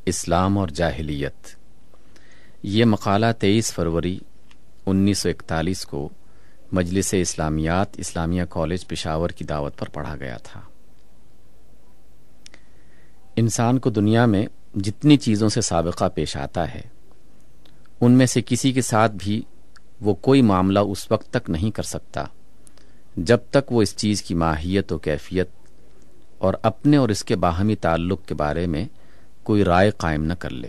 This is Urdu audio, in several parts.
اسلام اور جاہلیت۔ یہ مقالہ 23 فروری 1941 کو مجلس اسلامیات اسلامیہ کالج پشاور کی دعوت پر پڑھا گیا تھا۔ انسان کو دنیا میں جتنی چیزوں سے سابقہ پیش آتا ہے، ان میں سے کسی کے ساتھ بھی وہ کوئی معاملہ اس وقت تک نہیں کر سکتا جب تک وہ اس چیز کی ماہیت و کیفیت اور اپنے اور اس کے باہمی تعلق کے بارے میں کوئی رائے قائم نہ کر لے۔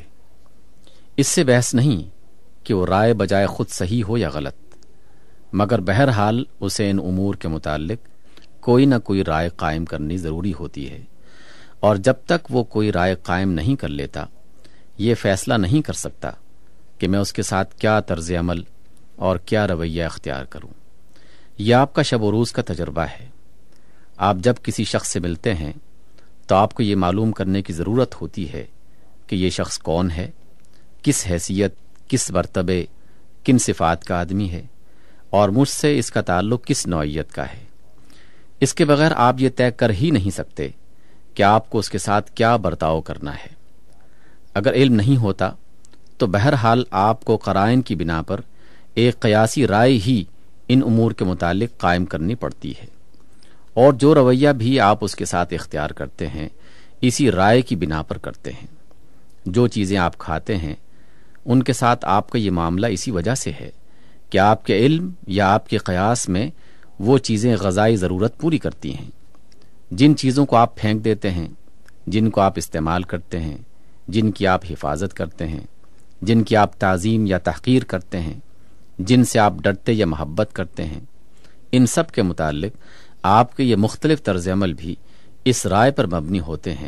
اس سے بحث نہیں کہ وہ رائے بجائے خود صحیح ہو یا غلط، مگر بہرحال اسے ان امور کے متعلق کوئی نہ کوئی رائے قائم کرنی ضروری ہوتی ہے، اور جب تک وہ کوئی رائے قائم نہیں کر لیتا، یہ فیصلہ نہیں کر سکتا کہ میں اس کے ساتھ کیا طرز عمل اور کیا رویہ اختیار کروں۔ یہ آپ کا شب و روز کا تجربہ ہے۔ آپ جب کسی شخص سے ملتے ہیں تو آپ کو یہ معلوم کرنے کی ضرورت ہوتی ہے کہ یہ شخص کون ہے، کس حیثیت، کس مرتبے، کن صفات کا آدمی ہے، اور مجھ سے اس کا تعلق کس نوعیت کا ہے۔ اس کے بغیر آپ یہ طے کر ہی نہیں سکتے کہ آپ کو اس کے ساتھ کیا برتاؤ کرنا ہے۔ اگر علم نہیں ہوتا تو بہرحال آپ کو قرائن کی بنا پر ایک قیاسی رائے ہی ان امور کے متعلق قائم کرنی پڑتی ہے، اور جو رویہ بھی آپ اس کے ساتھ اختیار کرتے ہیں اسی رائے کی بنا پر کرتے ہیں۔ جو چیزیں آپ کھاتے ہیں ان کے ساتھ آپ کا یہ معاملہ اسی وجہ سے ہے کہ آپ کے علم یا آپ کے قیاس میں وہ چیزیں غذائی ضرورت پوری کرتی ہیں۔ جن چیزوں کو آپ پھینک دیتے ہیں، جن کو آپ استعمال کرتے ہیں، جن کی آپ حفاظت کرتے ہیں، جن کی آپ تعظیم یا تحقیر کرتے ہیں، جن سے آپ ڈرتے یا محبت کرتے ہیں، ان سب کے متعلق آپ کے یہ مختلف طرز عمل بھی اس رائے پر مبنی ہوتے ہیں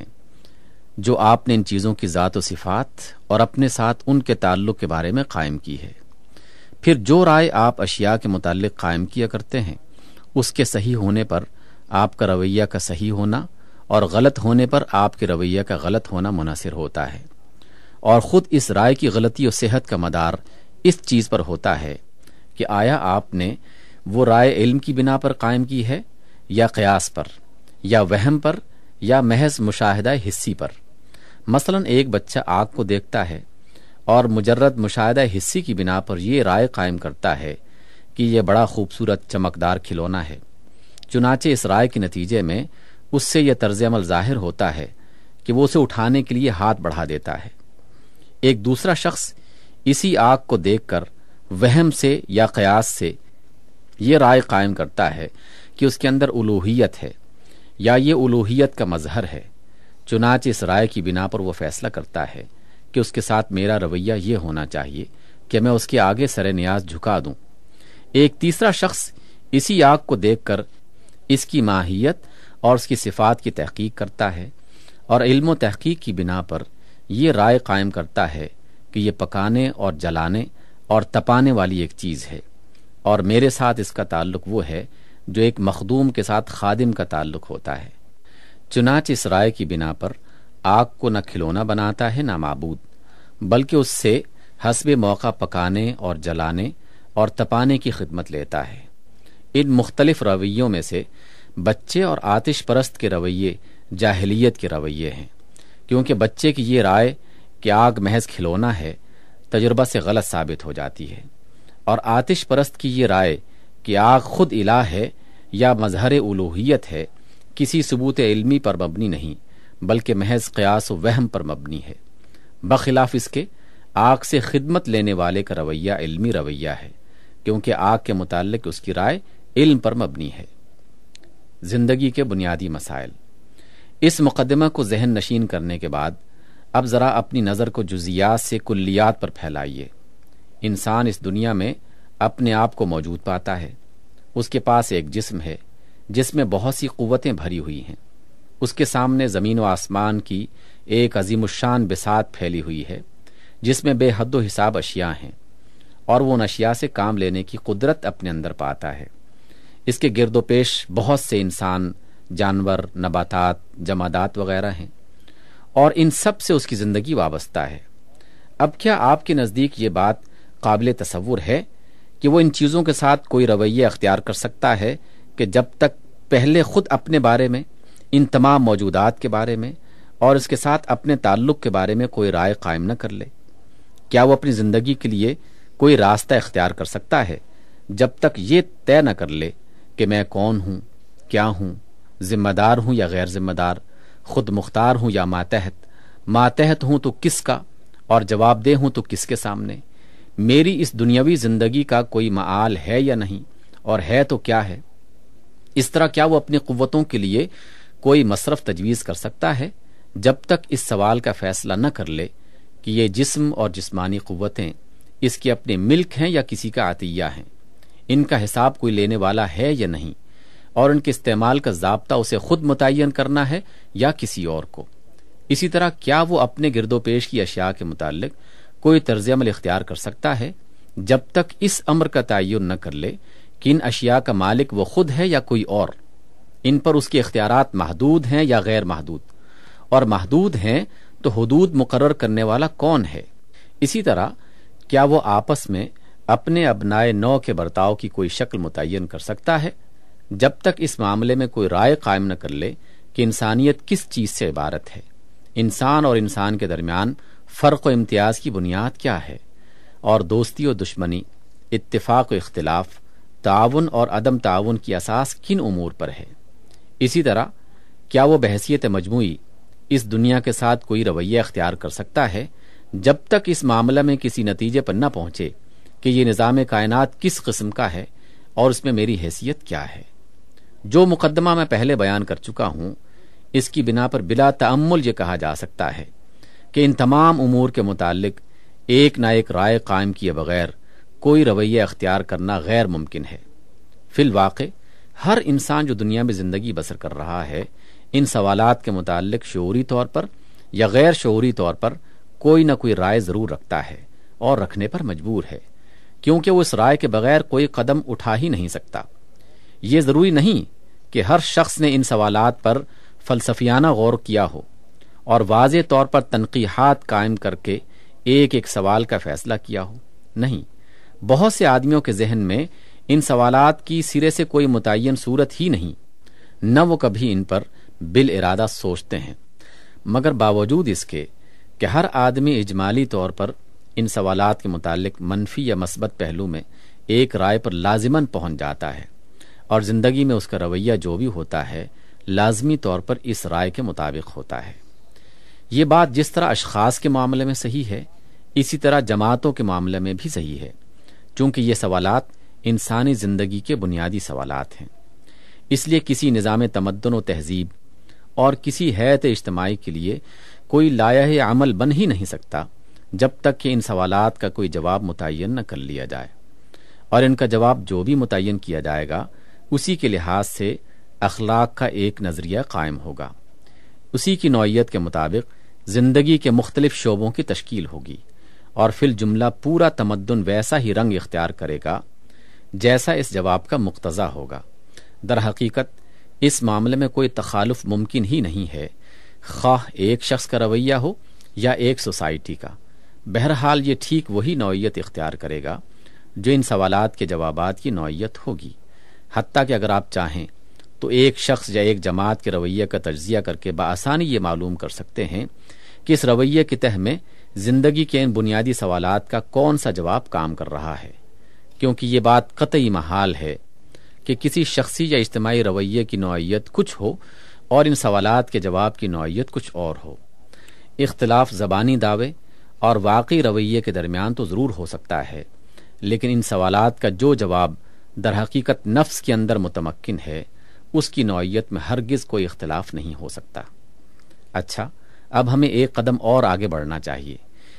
جو آپ نے ان چیزوں کی ذات و صفات اور اپنے ساتھ ان کے تعلق کے بارے میں قائم کی ہے۔ پھر جو رائے آپ اشیاء کے متعلق قائم کیا کرتے ہیں، اس کے صحیح ہونے پر آپ کا رویہ کا صحیح ہونا اور غلط ہونے پر آپ کے رویہ کا غلط ہونا منحصر ہوتا ہے، اور خود اس رائے کی غلطی و صحت کا مدار اس چیز پر ہوتا ہے کہ آیا آپ نے وہ رائے علم کی بنا پر قائم کی ہے یا قیاس پر یا وہم پر یا محض مشاہدہ حسی پر۔ مثلا ایک بچہ آگ کو دیکھتا ہے اور مجرد مشاہدہ حسی کی بنا پر یہ رائے قائم کرتا ہے کہ یہ بڑا خوبصورت چمکدار کھلونا ہے۔ چنانچہ اس رائے کے نتیجے میں اس سے یہ طرز عمل ظاہر ہوتا ہے کہ وہ اسے اٹھانے کے لیے ہاتھ بڑھا دیتا ہے۔ ایک دوسرا شخص اسی آگ کو دیکھ کر وہم سے یا قیاس سے یہ رائے قائم کرتا ہے کہ اس کے اندر الوہیت ہے یا یہ الوہیت کا مظہر ہے۔ چنانچہ اس رائے کی بنا پر وہ فیصلہ کرتا ہے کہ اس کے ساتھ میرا رویہ یہ ہونا چاہیے کہ میں اس کے آگے سر نیاز جھکا دوں۔ ایک تیسرا شخص اسی آگ کو دیکھ کر اس کی ماہیت اور اس کی صفات کی تحقیق کرتا ہے، اور علم و تحقیق کی بنا پر یہ رائے قائم کرتا ہے کہ یہ پکانے اور جلانے اور تپانے والی ایک چیز ہے، اور میرے ساتھ اس کا تعلق وہ ہے جو ایک مخدوم کے ساتھ خادم کا تعلق ہوتا ہے۔ چنانچہ اس رائے کی بنا پر آگ کو نہ کھلونا بناتا ہے نہ معبود، بلکہ اس سے حسب موقع پکانے اور جلانے اور تپانے کی خدمت لیتا ہے۔ ان مختلف رویوں میں سے بچے اور آتش پرست کے رویے جاہلیت کے رویے ہیں، کیونکہ بچے کی یہ رائے کہ آگ محض کھلونا ہے تجربہ سے غلط ثابت ہو جاتی ہے، اور آتش پرست کی یہ رائے کہ آگ خود الہ ہے یا مظہر الوہیت ہے کسی ثبوت علمی پر مبنی نہیں بلکہ محض قیاس و وہم پر مبنی ہے۔ بخلاف اس کے آگ سے خدمت لینے والے کا رویہ علمی رویہ ہے، کیونکہ آگ کے متعلق اس کی رائے علم پر مبنی ہے۔ زندگی کے بنیادی مسائل۔ اس مقدمہ کو ذہن نشین کرنے کے بعد اب ذرا اپنی نظر کو جزیات سے کلیات پر پھیلائیے۔ انسان اس دنیا میں اپنے آپ کو موجود پاتا ہے۔ اس کے پاس ایک جسم ہے جس میں بہت سی قوتیں بھری ہوئی ہیں۔ اس کے سامنے زمین و آسمان کی ایک عظیم الشان بساط پھیلی ہوئی ہے جس میں بے حد و حساب اشیاء ہیں، اور وہ ان اشیاء سے کام لینے کی قدرت اپنے اندر پاتا ہے۔ اس کے گرد و پیش بہت سے انسان، جانور، نباتات، جمادات وغیرہ ہیں، اور ان سب سے اس کی زندگی وابستہ ہے۔ اب کیا آپ کے نزدیک یہ بات قابل تصور ہے کہ وہ ان چیزوں کے ساتھ کوئی رویہ اختیار کر سکتا ہے کہ جب تک پہلے خود اپنے بارے میں، ان تمام موجودات کے بارے میں اور اس کے ساتھ اپنے تعلق کے بارے میں کوئی رائے قائم نہ کر لے؟ کیا وہ اپنی زندگی کے لیے کوئی راستہ اختیار کر سکتا ہے جب تک یہ طے نہ کر لے کہ میں کون ہوں، کیا ہوں، ذمہ دار ہوں یا غیر ذمہ دار، خود مختار ہوں یا ماتحت ہوں تو کس کا، اور جواب دہ ہوں تو کس کے سامنے؟ میری اس دنیاوی زندگی کا کوئی معال ہے یا نہیں، اور ہے تو کیا ہے؟ اس طرح کیا وہ اپنی قوتوں کے لیے کوئی مصرف تجویز کر سکتا ہے جب تک اس سوال کا فیصلہ نہ کر لے کہ یہ جسم اور جسمانی قوتیں اس کے اپنے ملک ہیں یا کسی کا عطیہ ہیں، ان کا حساب کوئی لینے والا ہے یا نہیں، اور ان کے استعمال کا ضابطہ اسے خود متعین کرنا ہے یا کسی اور کو؟ اسی طرح کیا وہ اپنے گرد و پیش کی اشیاء کے متعلق کوئی طرز عمل اختیار کر سکتا ہے جب تک اس امر کا تعین نہ کر لے کہ ان اشیاء کا مالک وہ خود ہے یا کوئی اور، ان پر اس کے اختیارات محدود ہیں یا غیر محدود، اور محدود ہیں تو حدود مقرر کرنے والا کون ہے؟ اسی طرح کیا وہ آپس میں اپنے ابنائے نو کے برتاؤ کی کوئی شکل متعین کر سکتا ہے جب تک اس معاملے میں کوئی رائے قائم نہ کر لے کہ انسانیت کس چیز سے عبارت ہے، انسان اور انسان کے درمیان فرق و امتیاز کی بنیاد کیا ہے، اور دوستی و دشمنی، اتفاق و اختلاف، تعاون اور عدم تعاون کی اساس کن امور پر ہے؟ اسی طرح کیا وہ بحیثیت مجموعی اس دنیا کے ساتھ کوئی رویہ اختیار کر سکتا ہے جب تک اس معاملہ میں کسی نتیجے پر نہ پہنچے کہ یہ نظام کائنات کس قسم کا ہے اور اس میں میری حیثیت کیا ہے؟ جو مقدمہ میں پہلے بیان کر چکا ہوں، اس کی بنا پر بلا تأمل یہ کہا جا سکتا ہے کہ ان تمام امور کے متعلق ایک نہ ایک رائے قائم کیے بغیر کوئی رویہ اختیار کرنا غیر ممکن ہے۔ فی الواقع ہر انسان جو دنیا میں زندگی بسر کر رہا ہے، ان سوالات کے متعلق شعوری طور پر یا غیر شعوری طور پر کوئی نہ کوئی رائے ضرور رکھتا ہے اور رکھنے پر مجبور ہے، کیونکہ وہ اس رائے کے بغیر کوئی قدم اٹھا ہی نہیں سکتا۔ یہ ضروری نہیں کہ ہر شخص نے ان سوالات پر فلسفیانہ غور کیا ہو اور واضح طور پر تنقیحات قائم کر کے ایک ایک سوال کا فیصلہ کیا ہو، نہیں، بہت سے آدمیوں کے ذہن میں ان سوالات کی سرے سے کوئی متعین صورت ہی نہیں، نہ وہ کبھی ان پر بالارادہ سوچتے ہیں، مگر باوجود اس کے کہ ہر آدمی اجمالی طور پر ان سوالات کے متعلق منفی یا مثبت پہلو میں ایک رائے پر لازماً پہنچ جاتا ہے، اور زندگی میں اس کا رویہ جو بھی ہوتا ہے لازمی طور پر اس رائے کے مطابق ہوتا ہے۔ یہ بات جس طرح اشخاص کے معاملے میں صحیح ہے، اسی طرح جماعتوں کے معاملے میں بھی صحیح ہے، چونکہ یہ سوالات انسانی زندگی کے بنیادی سوالات ہیں۔ اس لیے کسی نظام تمدن و تہذیب اور کسی ہیئت اجتماعی کے لیے کوئی لائحہ عمل بن ہی نہیں سکتا جب تک کہ ان سوالات کا کوئی جواب متعین نہ کر لیا جائے، اور ان کا جواب جو بھی متعین کیا جائے گا اسی کے لحاظ سے اخلاق کا ایک نظریہ قائم ہوگا، اسی کی نوعیت کے مطابق زندگی کے مختلف شعبوں کی تشکیل ہوگی، اور فی الجملہ پورا تمدن ویسا ہی رنگ اختیار کرے گا جیسا اس جواب کا مقتضا ہوگا۔ در حقیقت اس معاملے میں کوئی تخالف ممکن ہی نہیں ہے، خواہ ایک شخص کا رویہ ہو یا ایک سوسائٹی کا، بہرحال یہ ٹھیک وہی نوعیت اختیار کرے گا جو ان سوالات کے جوابات کی نوعیت ہوگی۔ حتیٰ کہ اگر آپ چاہیں تو ایک شخص یا ایک جماعت کے رویے کا تجزیہ کر کے بآسانی یہ معلوم کر سکتے ہیں کہ اس رویے کے تہ میں زندگی کے ان بنیادی سوالات کا کون سا جواب کام کر رہا ہے، کیونکہ یہ بات قطعی محال ہے کہ کسی شخصی یا اجتماعی رویے کی نوعیت کچھ ہو اور ان سوالات کے جواب کی نوعیت کچھ اور ہو۔ اختلاف زبانی دعوے اور واقعی رویے کے درمیان تو ضرور ہو سکتا ہے، لیکن ان سوالات کا جو جواب در حقیقت نفس کے اندر متمکن ہے، اس کی نوعیت میں ہرگز کوئی اختلاف نہیں ہو سکتا۔ اچھا، اب ہمیں ایک قدم اور آگے بڑھنا چاہیے۔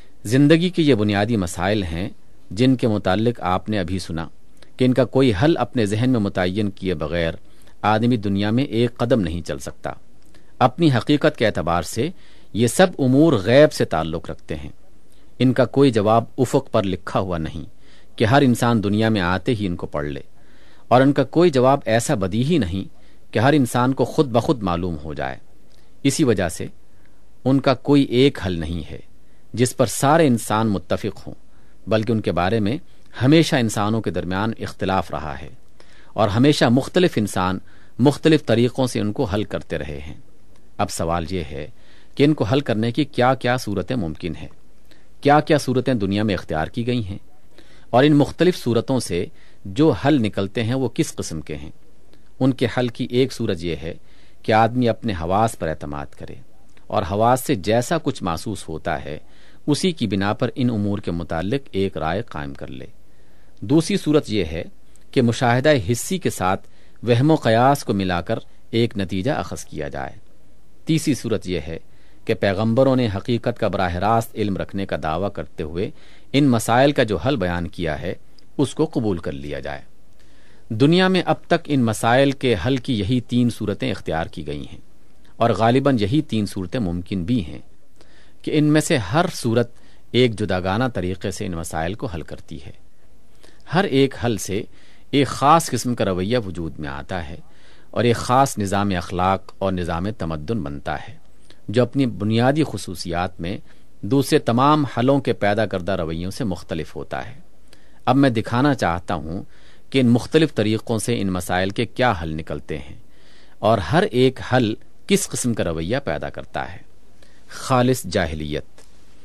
زندگی کے یہ بنیادی مسائل ہیں جن کے متعلق آپ نے ابھی سنا کہ ان کا کوئی حل اپنے ذہن میں متعین کیے بغیر آدمی دنیا میں ایک قدم نہیں چل سکتا۔ اپنی حقیقت کے اعتبار سے یہ سب امور غیب سے تعلق رکھتے ہیں، ان کا کوئی جواب افق پر لکھا ہوا نہیں کہ ہر انسان دنیا میں آتے ہی ان کو پڑھ لے، اور ان کا کوئی جواب ایسا بدیہی نہیں کہ ہر انسان کو خود بخود معلوم ہو جائے۔ اسی وجہ سے ان کا کوئی ایک حل نہیں ہے جس پر سارے انسان متفق ہوں، بلکہ ان کے بارے میں ہمیشہ انسانوں کے درمیان اختلاف رہا ہے، اور ہمیشہ مختلف انسان مختلف طریقوں سے ان کو حل کرتے رہے ہیں۔ اب سوال یہ ہے کہ ان کو حل کرنے کی کیا کیا صورتیں ممکن ہیں، کیا کیا صورتیں دنیا میں اختیار کی گئی ہیں، اور ان مختلف صورتوں سے جو حل نکلتے ہیں وہ کس قسم کے ہیں۔ ان کے حل کی ایک صورت یہ ہے کہ آدمی اپنے حواس پر اعتماد کرے اور حواس سے جیسا کچھ محسوس ہوتا ہے اسی کی بنا پر ان امور کے متعلق ایک رائے قائم کر لے۔ دوسری صورت یہ ہے کہ مشاہدہ حسی کے ساتھ وہم و قیاس کو ملا کر ایک نتیجہ اخذ کیا جائے۔ تیسری صورت یہ ہے کہ پیغمبروں نے حقیقت کا براہ راست علم رکھنے کا دعویٰ کرتے ہوئے ان مسائل کا جو حل بیان کیا ہے اس کو قبول کر لیا جائے۔ دنیا میں اب تک ان مسائل کے حل کی یہی 3 صورتیں اختیار کی گئی ہیں، اور غالباً یہی 3 صورتیں ممکن بھی ہیں کہ ان میں سے ہر صورت ایک جداگانہ طریقے سے ان مسائل کو حل کرتی ہے۔ ہر ایک حل سے ایک خاص قسم کا رویہ وجود میں آتا ہے اور ایک خاص نظام اخلاق اور نظام تمدن بنتا ہے جو اپنی بنیادی خصوصیات میں دوسرے تمام حلوں کے پیدا کردہ رویوں سے مختلف ہوتا ہے۔ اب میں دکھانا چاہتا ہوں کہ ان مختلف طریقوں سے ان مسائل کے کیا حل نکلتے ہیں اور ہر ایک حل کس قسم کا رویہ پیدا کرتا ہے۔ خالص جاہلیت۔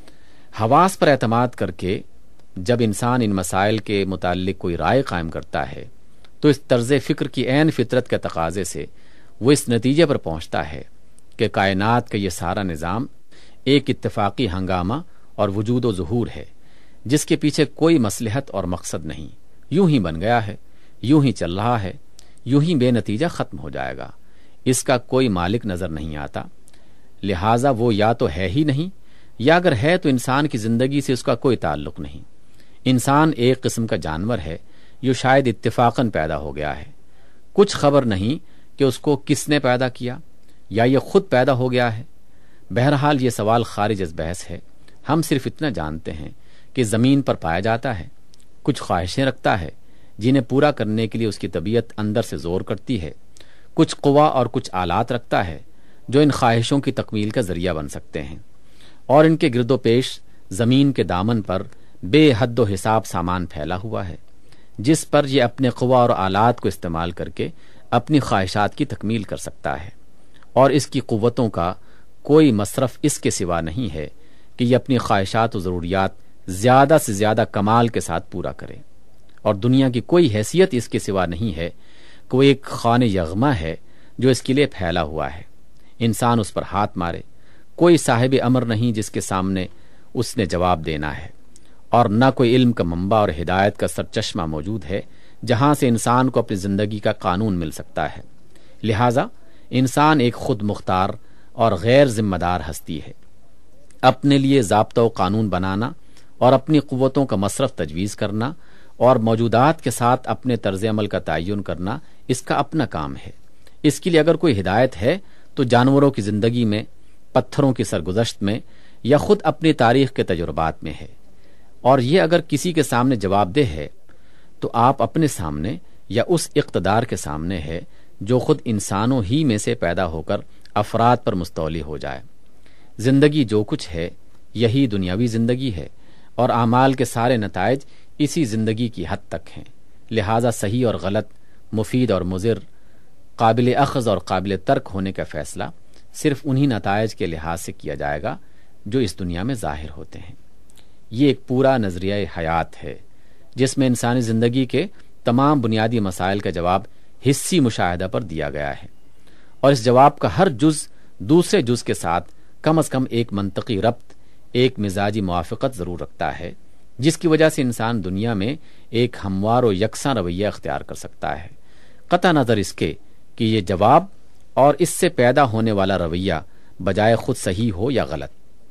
حواس پر اعتماد کر کے جب انسان ان مسائل کے متعلق کوئی رائے قائم کرتا ہے تو اس طرز فکر کی عین فطرت کے تقاضے سے وہ اس نتیجے پر پہنچتا ہے کہ کائنات کا یہ سارا نظام ایک اتفاقی ہنگامہ اور وجود و ظہور ہے جس کے پیچھے کوئی مصلحت اور مقصد نہیں، یوں ہی بن گیا ہے، یوں ہی چل رہا ہے، یوں ہی بے نتیجہ ختم ہو جائے گا، اس کا کوئی مالک نظر نہیں آتا، لہٰذا وہ یا تو ہے ہی نہیں، یا اگر ہے تو انسان کی زندگی سے اس کا کوئی تعلق نہیں۔ انسان ایک قسم کا جانور ہے جو شاید اتفاقاً پیدا ہو گیا ہے، کچھ خبر نہیں کہ اس کو کس نے پیدا کیا یا یہ خود پیدا ہو گیا ہے۔ بہرحال یہ سوال خارج از بحث ہے، ہم صرف اتنا جانتے ہیں کہ زمین پر پایا جاتا ہے، کچھ خواہشیں رکھتا ہے جنہیں پورا کرنے کے لیے اس کی طبیعت اندر سے زور کرتی ہے، کچھ قوا اور کچھ آلات رکھتا ہے جو ان خواہشوں کی تکمیل کا ذریعہ بن سکتے ہیں، اور ان کے گرد و پیش زمین کے دامن پر بے حد و حساب سامان پھیلا ہوا ہے جس پر یہ اپنے قوا اور آلات کو استعمال کر کے اپنی خواہشات کی تکمیل کر سکتا ہے، اور اس کی قوتوں کا کوئی مصرف اس کے سوا نہیں ہے کہ یہ اپنی خواہشات و ضروریات زیادہ سے زیادہ کمال کے ساتھ پورا کرے، اور دنیا کی کوئی حیثیت اس کے سوا نہیں ہے کہ وہ ایک خوان یغما ہے جو اس کے لیے پھیلا ہوا ہے، انسان اس پر ہاتھ مارے، کوئی صاحب امر نہیں جس کے سامنے اس نے جواب دینا ہے، اور نہ کوئی علم کا منبع اور ہدایت کا سرچشمہ موجود ہے جہاں سے انسان کو اپنی زندگی کا قانون مل سکتا ہے۔ لہٰذا انسان ایک خود مختار اور غیر ذمہ دار ہستی ہے۔ اپنے لیے ضابطہ و قانون بنانا اور اپنی قوتوں کا مصرف تجویز کرنا اور موجودات کے ساتھ اپنے طرز عمل کا تعین کرنا اس کا اپنا کام ہے۔ اس کے لیے اگر کوئی ہدایت ہے تو جانوروں کی زندگی میں، پتھروں کی سرگزشت میں، یا خود اپنی تاریخ کے تجربات میں ہے، اور یہ اگر کسی کے سامنے جواب دہ ہے تو آپ اپنے سامنے یا اس اقتدار کے سامنے ہے جو خود انسانوں ہی میں سے پیدا ہو کر افراد پر مستولی ہو جائے۔ زندگی جو کچھ ہے یہی دنیاوی زندگی ہے، اور اعمال کے سارے نتائج اسی زندگی کی حد تک ہیں، لہٰذا صحیح اور غلط، مفید اور مضر، قابل اخذ اور قابل ترک ہونے کا فیصلہ صرف انہی نتائج کے لحاظ سے کیا جائے گا جو اس دنیا میں ظاہر ہوتے ہیں۔ یہ ایک پورا نظریہ حیات ہے جس میں انسانی زندگی کے تمام بنیادی مسائل کا جواب حسی مشاہدہ پر دیا گیا ہے، اور اس جواب کا ہر جز دوسرے جز کے ساتھ کم از کم ایک منطقی ربط، ایک مزاجی موافقت ضرور رکھتا ہے، جس کی وجہ سے انسان دنیا میں ایک ہموار و یکساں رویہ اختیار کر سکتا ہے، قطع نظر اس کے کہ یہ جواب اور اس سے پیدا ہونے والا رویہ بجائے خود صحیح ہو یا غلط۔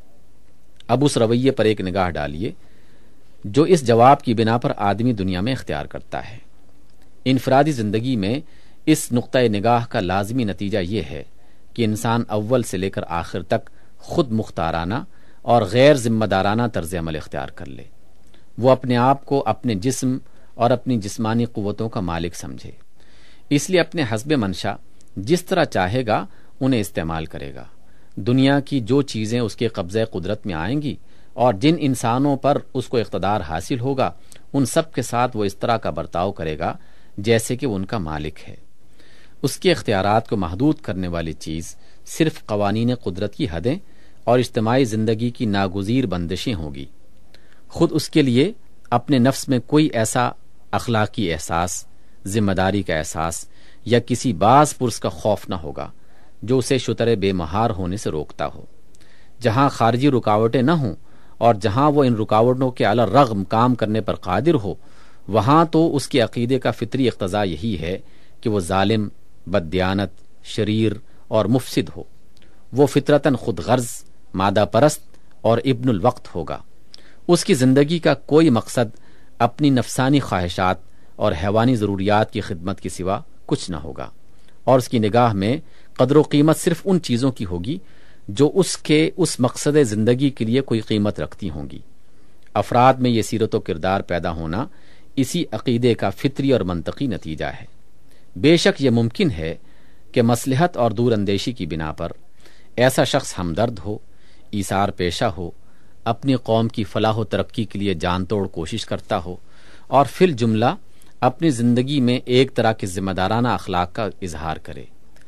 اب اس رویے پر ایک نگاہ ڈالیے جو اس جواب کی بنا پر آدمی دنیا میں اختیار کرتا ہے۔ انفرادی زندگی میں اس نقطۂ نگاہ کا لازمی نتیجہ یہ ہے کہ انسان اول سے لے کر آخر تک خود مختارانہ اور غیر ذمہ دارانہ طرز عمل اختیار کر لے۔ وہ اپنے آپ کو اپنے جسم اور اپنی جسمانی قوتوں کا مالک سمجھے، اس لیے اپنے حسب منشا جس طرح چاہے گا انہیں استعمال کرے گا۔ دنیا کی جو چیزیں اس کے قبضہ قدرت میں آئیں گی اور جن انسانوں پر اس کو اقتدار حاصل ہوگا ان سب کے ساتھ وہ اس طرح کا برتاؤ کرے گا جیسے کہ وہ ان کا مالک ہے۔ اس کے اختیارات کو محدود کرنے والی چیز صرف قوانین قدرت کی حدیں اور اجتماعی زندگی کی ناگزیر بندشیں ہوں گی۔ خود اس کے لیے اپنے نفس میں کوئی ایسا اخلاقی احساس، ذمہ داری کا احساس یا کسی باز پرس کا خوف نہ ہوگا جو اسے شتر بے مہار ہونے سے روکتا ہو۔ جہاں خارجی رکاوٹیں نہ ہوں اور جہاں وہ ان رکاوٹوں کے علی الرغم کام کرنے پر قادر ہو، وہاں تو اس کے عقیدے کا فطری اقتضا یہی ہے کہ وہ ظالم، بددیانت، شریر اور مفسد ہو۔ وہ فطرتاً خود غرض، مادہ پرست اور ابن الوقت ہوگا۔ اس کی زندگی کا کوئی مقصد اپنی نفسانی خواہشات اور حیوانی ضروریات کی خدمت کے سوا کچھ نہ ہوگا، اور اس کی نگاہ میں قدر و قیمت صرف ان چیزوں کی ہوگی جو اس مقصد زندگی کے لیے کوئی قیمت رکھتی ہوں گی۔ افراد میں یہ سیرت و کردار پیدا ہونا اسی عقیدے کا فطری اور منطقی نتیجہ ہے۔ بے شک یہ ممکن ہے کہ مصلحت اور دور اندیشی کی بنا پر ایسا شخص ہمدرد ہو، ایثار پیشہ ہو، اپنی قوم کی فلاح و ترقی کے لیے جان توڑ کوشش کرتا ہو، اور فی الجملہ اپنی زندگی میں ایک طرح کے ذمہ دارانہ اخلاق کا اظہار کرے۔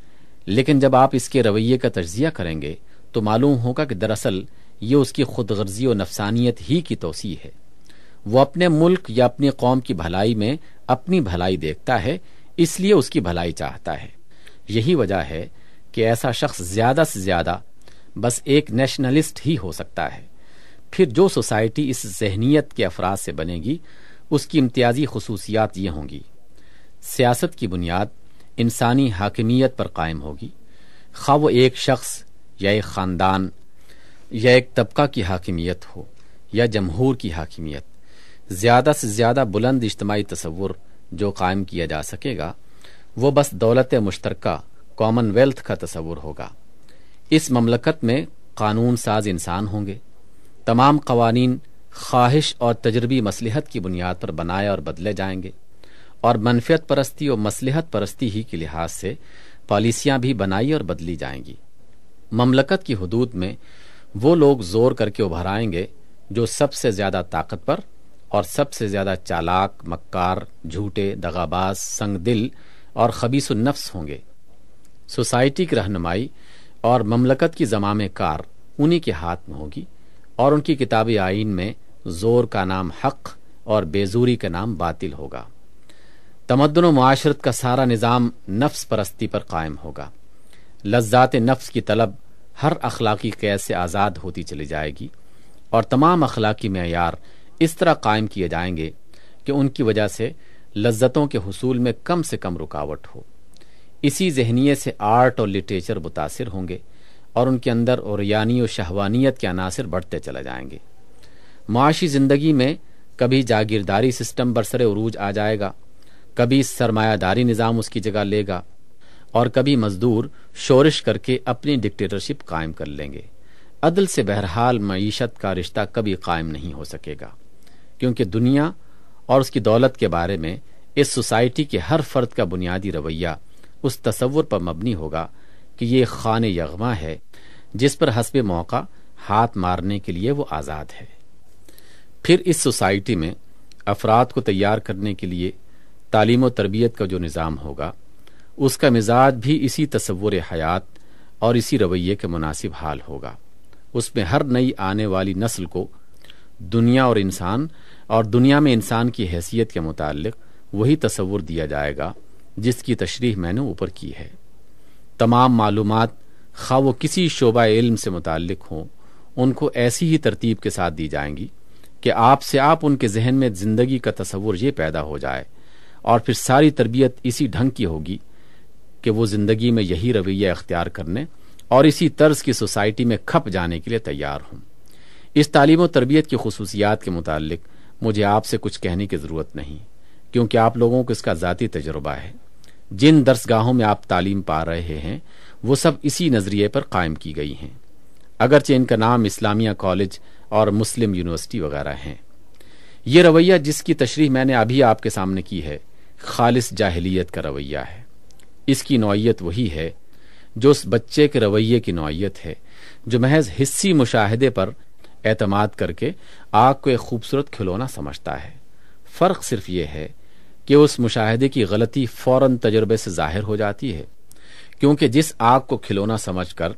لیکن جب آپ اس کے رویے کا تجزیہ کریں گے تو معلوم ہوگا کہ دراصل یہ اس کی خود غرضی و نفسانیت ہی کی توسیع ہے۔ وہ اپنے ملک یا اپنی قوم کی بھلائی میں اپنی بھلائی دیکھتا ہے، اس لیے اس کی بھلائی چاہتا ہے۔ یہی وجہ ہے کہ ایسا شخص زیادہ سے زیادہ بس ایک نیشنلسٹ ہی ہو سکتا ہے۔ پھر جو سوسائٹی اس ذہنیت کے افراد سے بنے گی، اس کی امتیازی خصوصیات یہ ہوں گی: سیاست کی بنیاد انسانی حاکمیت پر قائم ہوگی، خواہ وہ ایک شخص یا ایک خاندان یا ایک طبقہ کی حاکمیت ہو یا جمہور کی حاکمیت۔ زیادہ سے زیادہ بلند اجتماعی تصور جو قائم کیا جا سکے گا وہ بس دولت مشترکہ، کامن ویلتھ کا تصور ہوگا۔ اس مملکت میں قانون ساز انسان ہوں گے۔ تمام قوانین خواہش اور تجربی مصلحت کی بنیاد پر بنائے اور بدلے جائیں گے، اور منفعت پرستی اور مصلحت پرستی ہی کے لحاظ سے پالیسیاں بھی بنائی اور بدلی جائیں گی۔ مملکت کی حدود میں وہ لوگ زور کر کے ابھر آئیں گے جو سب سے زیادہ طاقتور اور سب سے زیادہ چالاک، مکار، جھوٹے، دغاباز، سنگ دل اور خبیث النفس ہوں گے۔ سوسائٹی کی رہنمائی اور مملکت کی زمام کار انہی کے ہاتھ میں ہوگی، اور ان کی کتاب آئین میں زور کا نام حق اور بیزوری کا نام باطل ہوگا۔ تمدن و معاشرت کا سارا نظام نفس پرستی پر قائم ہوگا۔ لذات نفس کی طلب ہر اخلاقی قید سے آزاد ہوتی چلی جائے گی، اور تمام اخلاقی معیار اس طرح قائم کیے جائیں گے کہ ان کی وجہ سے لذتوں کے حصول میں کم سے کم رکاوٹ ہو۔ اسی ذہنیت سے آرٹ اور لٹریچر متاثر ہوں گے، اور ان کے اندر اوریانی و شہوانیت کے عناصر بڑھتے چلے جائیں گے۔ معاشی زندگی میں کبھی جاگیرداری سسٹم برسر عروج آ جائے گا، کبھی سرمایہ داری نظام اس کی جگہ لے گا، اور کبھی مزدور شورش کر کے اپنی ڈکٹیٹرشپ قائم کر لیں گے۔ عدل سے بہرحال معیشت کا رشتہ کبھی قائم نہیں ہو سکے گا، کیونکہ دنیا اور اس کی دولت کے بارے میں اس سوسائٹی کے ہر فرد کا بنیادی رویہ اس تصور پر مبنی ہوگا کہ یہ خان یغما ہے جس پر حسب موقع ہاتھ مارنے کے لیے وہ آزاد ہے۔ پھر اس سوسائٹی میں افراد کو تیار کرنے کے لیے تعلیم و تربیت کا جو نظام ہوگا، اس کا مزاج بھی اسی تصور حیات اور اسی رویے کے مناسب حال ہوگا۔ اس میں ہر نئی آنے والی نسل کو دنیا اور انسان اور دنیا میں انسان کی حیثیت کے متعلق وہی تصور دیا جائے گا جس کی تشریح میں نے اوپر کی ہے۔ تمام معلومات خواہ وہ کسی شعبہ علم سے متعلق ہوں، ان کو ایسی ہی ترتیب کے ساتھ دی جائیں گی کہ آپ ان کے ذہن میں زندگی کا تصور یہ پیدا ہو جائے، اور پھر ساری تربیت اسی ڈھنگ کی ہوگی کہ وہ زندگی میں یہی رویہ اختیار کرنے اور اسی طرز کی سوسائٹی میں کھپ جانے کے لیے تیار ہوں۔ اس تعلیم و تربیت کی خصوصیات کے متعلق مجھے آپ سے کچھ کہنے کی ضرورت نہیں، کیونکہ آپ لوگوں کو اس کا ذاتی تجربہ ہے۔ جن درسگاہوں میں آپ تعلیم پا رہے ہیں وہ سب اسی نظریے پر قائم کی گئی ہیں، اگرچہ ان کا نام اسلامیہ کالج اور مسلم یونیورسٹی وغیرہ ہیں۔ یہ رویہ جس کی تشریح میں نے ابھی آپ کے سامنے کی ہے، خالص جاہلیت کا رویہ ہے۔ اس کی نوعیت وہی ہے جو اس بچے کے رویے کی نوعیت ہے جو محض حسی مشاہدے پر اعتماد کر کے آگ کو ایک خوبصورت کھلونا سمجھتا ہے۔ فرق صرف یہ ہے کہ اس مشاہدے کی غلطی فوراً تجربے سے ظاہر ہو جاتی ہے، کیونکہ جس آگ کو کھلونا سمجھ کر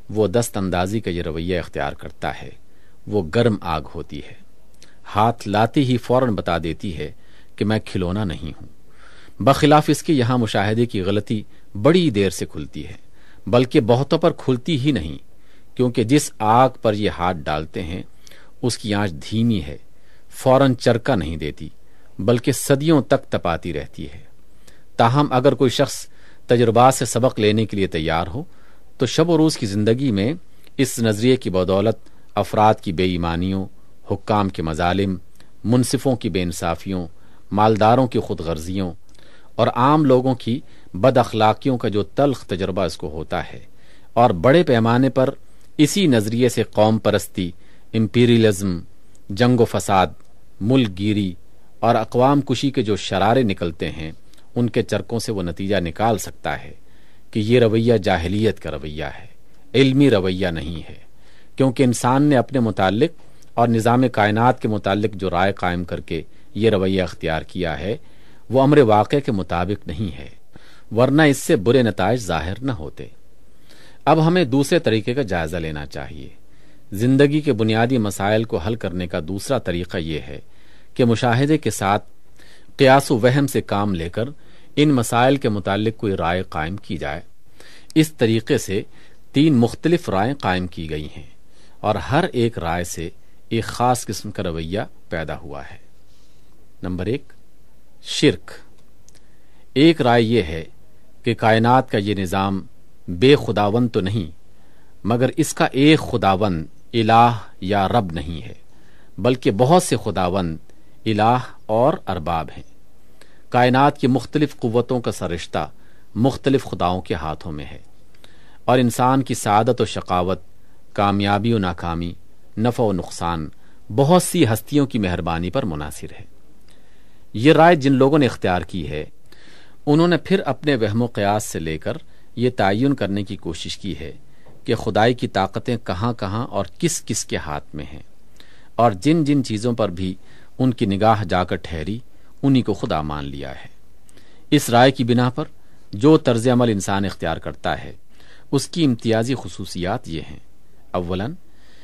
وہ دست اندازی کا یہ رویہ اختیار کرتا ہے، وہ گرم آگ ہوتی ہے، ہاتھ لاتے ہی فوراً بتا دیتی ہے کہ میں کھلونا نہیں ہوں۔ بخلاف اس کے یہاں مشاہدے کی غلطی بڑی دیر سے کھلتی ہے، بلکہ بہتوں پر کھلتی ہی نہیں، کیونکہ جس آگ پر یہ ہاتھ ڈالتے ہیں اس کی آنچ دھیمی ہے، فوراً چرکا نہیں دیتی، بلکہ صدیوں تک تپاتی رہتی ہے۔ تاہم اگر کوئی شخص تجربات سے سبق لینے کے لیے تیار ہو تو شب و روز کی زندگی میں اس نظریے کی بدولت افراد کی بے ایمانیوں، حکام کے مظالم، منصفوں کی بے انصافیوں، مالداروں کی خود غرضیوں اور عام لوگوں کی بد اخلاقیوں کا جو تلخ تجربہ اس کو ہوتا ہے، اور بڑے پیمانے پر اسی نظریے سے قوم پرستی، امپیریلزم، جنگ و فساد، ملک گیری اور اقوام کشی کے جو شرارے نکلتے ہیں، ان کے چرکوں سے وہ نتیجہ نکال سکتا ہے کہ یہ رویہ جاہلیت کا رویہ ہے، علمی رویہ نہیں ہے، کیونکہ انسان نے اپنے متعلق اور نظام کائنات کے متعلق جو رائے قائم کر کے یہ رویہ اختیار کیا ہے وہ امر واقع کے مطابق نہیں ہے، ورنہ اس سے برے نتائج ظاہر نہ ہوتے۔ اب ہمیں دوسرے طریقے کا جائزہ لینا چاہیے۔ زندگی کے بنیادی مسائل کو حل کرنے کا دوسرا طریقہ یہ ہے کہ مشاہدے کے ساتھ قیاس و وہم سے کام لے کر ان مسائل کے متعلق کوئی رائے قائم کی جائے۔ اس طریقے سے 3 مختلف رائیں قائم کی گئی ہیں، اور ہر ایک رائے سے ایک خاص قسم کا رویہ پیدا ہوا ہے۔ نمبر 1، شرک۔ ایک رائے یہ ہے کہ کائنات کا یہ نظام بے خداوند تو نہیں، مگر اس کا ایک خداوند الہ یا رب نہیں ہے، بلکہ بہت سے خداوند الہ اور ارباب ہیں۔ کائنات کی مختلف قوتوں کا سرشتہ مختلف خداؤں کے ہاتھوں میں ہے، اور انسان کی سعادت و شقاوت، کامیابی و ناکامی، نفع و نقصان بہت سی ہستیوں کی مہربانی پر منحصر ہے۔ یہ رائے جن لوگوں نے اختیار کی ہے انہوں نے پھر اپنے وہم و قیاس سے لے کر یہ تعین کرنے کی کوشش کی ہے کہ خدائی کی طاقتیں کہاں کہاں اور کس کس کے ہاتھ میں ہیں، اور جن جن چیزوں پر بھی ان کی نگاہ جا کر ٹھہری انہی کو خدا مان لیا ہے۔ اس رائے کی بنا پر جو طرز عمل انسان اختیار کرتا ہے اس کی امتیازی خصوصیات یہ ہیں۔ اولاً،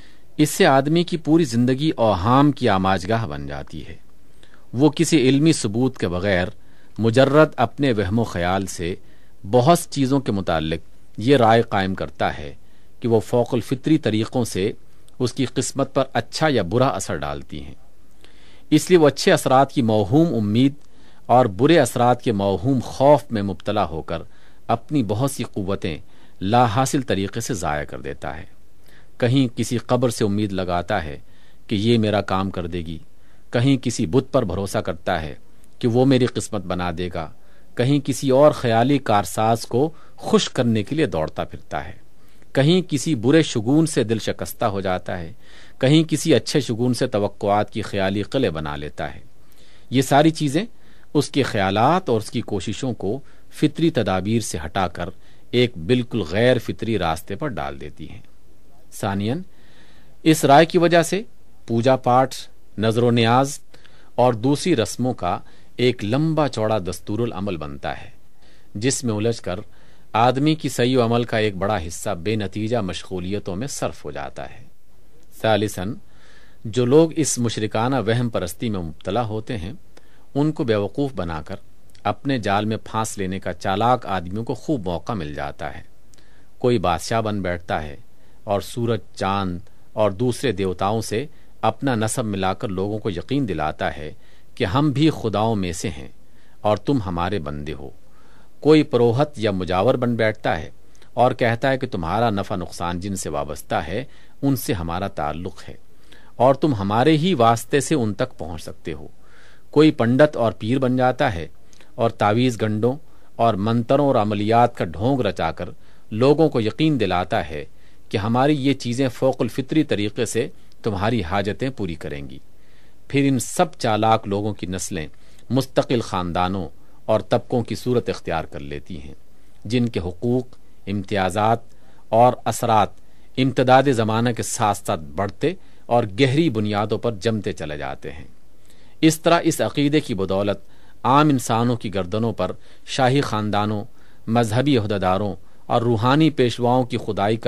اس سے آدمی کی پوری زندگی اوہام کی آماجگاہ بن جاتی ہے۔ وہ کسی علمی ثبوت کے بغیر مجرد اپنے وہم و خیال سے بہت چیزوں کے متعلق یہ رائے قائم کرتا ہے کہ وہ فوق الفطری طریقوں سے اس کی قسمت پر اچھا یا برا اثر ڈالتی ہیں۔ اس لیے وہ اچھے اثرات کی موہوم امید اور برے اثرات کے موہوم خوف میں مبتلا ہو کر اپنی بہت سی قوتیں لا حاصل طریقے سے ضائع کر دیتا ہے۔ کہیں کسی قبر سے امید لگاتا ہے کہ یہ میرا کام کر دے گی، کہیں کسی بت پر بھروسہ کرتا ہے کہ وہ میری قسمت بنا دے گا، کہیں کسی اور خیالی کارساز کو خوش کرنے کے لیے دوڑتا پھرتا ہے، کہیں کسی برے شگون سے دل شکستہ ہو جاتا ہے، کہیں کسی اچھے شگون سے توقعات کی خیالی قلعے بنا لیتا ہے۔ یہ ساری چیزیں اس کے خیالات اور اس کی کوششوں کو فطری تدابیر سے ہٹا کر ایک بالکل غیر فطری راستے پر ڈال دیتی ہیں۔ ثانیاً، اس رائے کی وجہ سے پوجا پاٹ، نظر و نیاز اور دوسری رسموں کا ایک لمبا چوڑا دستور العمل بنتا ہے، جس میں الجھ کر آدمی کی صحیح و عمل کا ایک بڑا حصہ بے نتیجہ مشغولیتوں میں صرف ہو جاتا ہے۔ ثالثاً، جو لوگ اس مشرکانہ وہم پرستی میں مبتلا ہوتے ہیں ان کو بیوقوف بنا کر اپنے جال میں پھانس لینے کا چالاک آدمیوں کو خوب موقع مل جاتا ہے۔ کوئی بادشاہ بن بیٹھتا ہے اور سورج، چاند اور دوسرے دیوتاؤں سے اپنا نسب ملا کر لوگوں کو یقین دلاتا ہے کہ ہم بھی خداؤں میں سے ہیں اور تم ہمارے بندے ہو۔ کوئی پروہت یا مجاور بن بیٹھتا ہے اور کہتا ہے کہ تمہارا نفع نقصان جن سے وابستہ ہے ان سے ہمارا تعلق ہے اور تم ہمارے ہی واسطے سے ان تک پہنچ سکتے ہو۔ کوئی پنڈت اور پیر بن جاتا ہے اور تعویذ گنڈوں اور منتروں اور عملیات کا ڈھونگ رچا کر لوگوں کو یقین دلاتا ہے کہ ہماری یہ چیزیں فوق الفطری طریقے سے تمہاری حاجتیں پوری کریں گی۔ پھر ان سب چالاک لوگوں کی نسلیں مستقل خاندانوں اور طبقوں کی صورت اختیار کر لیتی ہیں، جن کے حقوق، امتیازات اور اثرات امتداد زمانہ کے ساتھ ساتھ بڑھتے اور گہری بنیادوں پر جمتے چلے جاتے ہیں۔ اس طرح اس عقیدے کی بدولت عام انسانوں کی گردنوں پر شاہی خاندانوں، مذہبی عہدیداروں اور روحانی پیشواؤں کی خدائی کا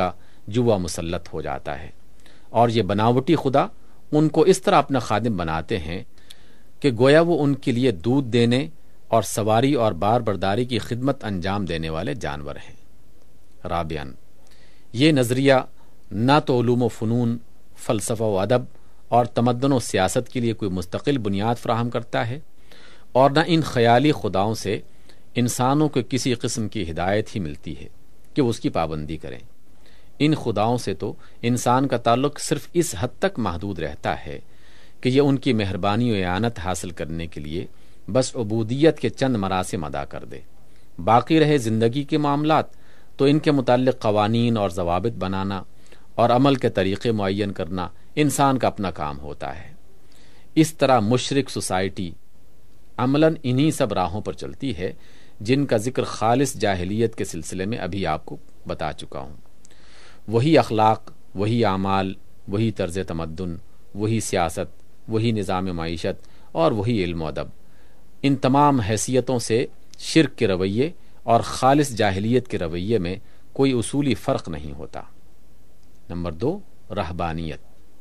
جوا مسلط ہو جاتا ہے، اور یہ بناوٹی خدا ان کو اس طرح اپنا خادم بناتے ہیں کہ گویا وہ ان کے لیے دودھ دینے اور سواری اور بار برداری کی خدمت انجام دینے والے جانور ہیں۔ رابعاً، یہ نظریہ نہ تو علوم و فنون، فلسفہ و ادب اور تمدن و سیاست کے لیے کوئی مستقل بنیاد فراہم کرتا ہے، اور نہ ان خیالی خداؤں سے انسانوں کو کسی قسم کی ہدایت ہی ملتی ہے کہ وہ اس کی پابندی کریں۔ ان خداؤں سے تو انسان کا تعلق صرف اس حد تک محدود رہتا ہے کہ یہ ان کی مہربانی و اعانت حاصل کرنے کے لیے بس عبودیت کے چند مراسم ادا کر دے۔ باقی رہے زندگی کے معاملات تو ان کے متعلق قوانین اور ضوابط بنانا اور عمل کے طریقے معین کرنا انسان کا اپنا کام ہوتا ہے۔ اس طرح مشرک سوسائٹی عملاً انہی سب راہوں پر چلتی ہے جن کا ذکر خالص جاہلیت کے سلسلے میں ابھی آپ کو بتا چکا ہوں۔ وہی اخلاق، وہی اعمال، وہی طرز تمدن، وہی سیاست، وہی نظام معیشت اور وہی علم و ادب۔ ان تمام حیثیتوں سے شرک کے رویے اور خالص جاہلیت کے رویے میں کوئی اصولی فرق نہیں ہوتا۔ نمبر 2، رہبانیت۔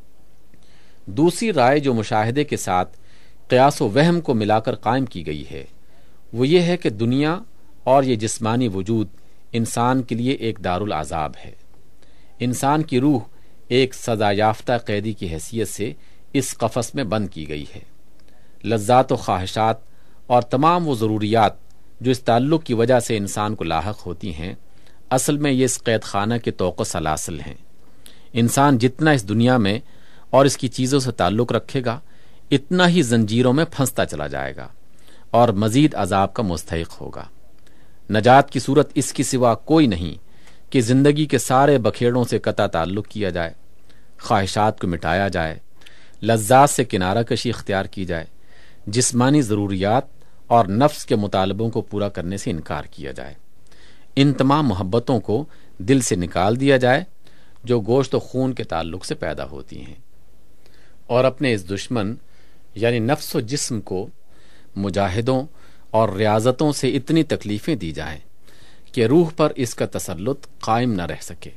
دوسری رائے جو مشاہدے کے ساتھ قیاس و وہم کو ملا کر قائم کی گئی ہے وہ یہ ہے کہ دنیا اور یہ جسمانی وجود انسان کے لیے ایک دارالعذاب ہے۔ انسان کی روح ایک سزا یافتہ قیدی کی حیثیت سے اس قفس میں بند کی گئی ہے۔ لذات و خواہشات اور تمام وہ ضروریات جو اس تعلق کی وجہ سے انسان کو لاحق ہوتی ہیں، اصل میں یہ اس قید خانہ کے توق سلاسل ہیں۔ انسان جتنا اس دنیا میں اور اس کی چیزوں سے تعلق رکھے گا اتنا ہی زنجیروں میں پھنستا چلا جائے گا اور مزید عذاب کا مستحق ہوگا۔ نجات کی صورت اس کی سوا کوئی نہیں کہ زندگی کے سارے بکھیڑوں سے قطع تعلق کیا جائے، خواہشات کو مٹایا جائے، لذات سے کنارہ کشی اختیار کی جائے، جسمانی ضروریات اور نفس کے مطالبوں کو پورا کرنے سے انکار کیا جائے، ان تمام محبتوں کو دل سے نکال دیا جائے جو گوشت و خون کے تعلق سے پیدا ہوتی ہیں، اور اپنے اس دشمن یعنی نفس و جسم کو مجاہدوں اور ریاضتوں سے اتنی تکلیفیں دی جائیں کہ روح پر اس کا تسلط قائم نہ رہ سکے۔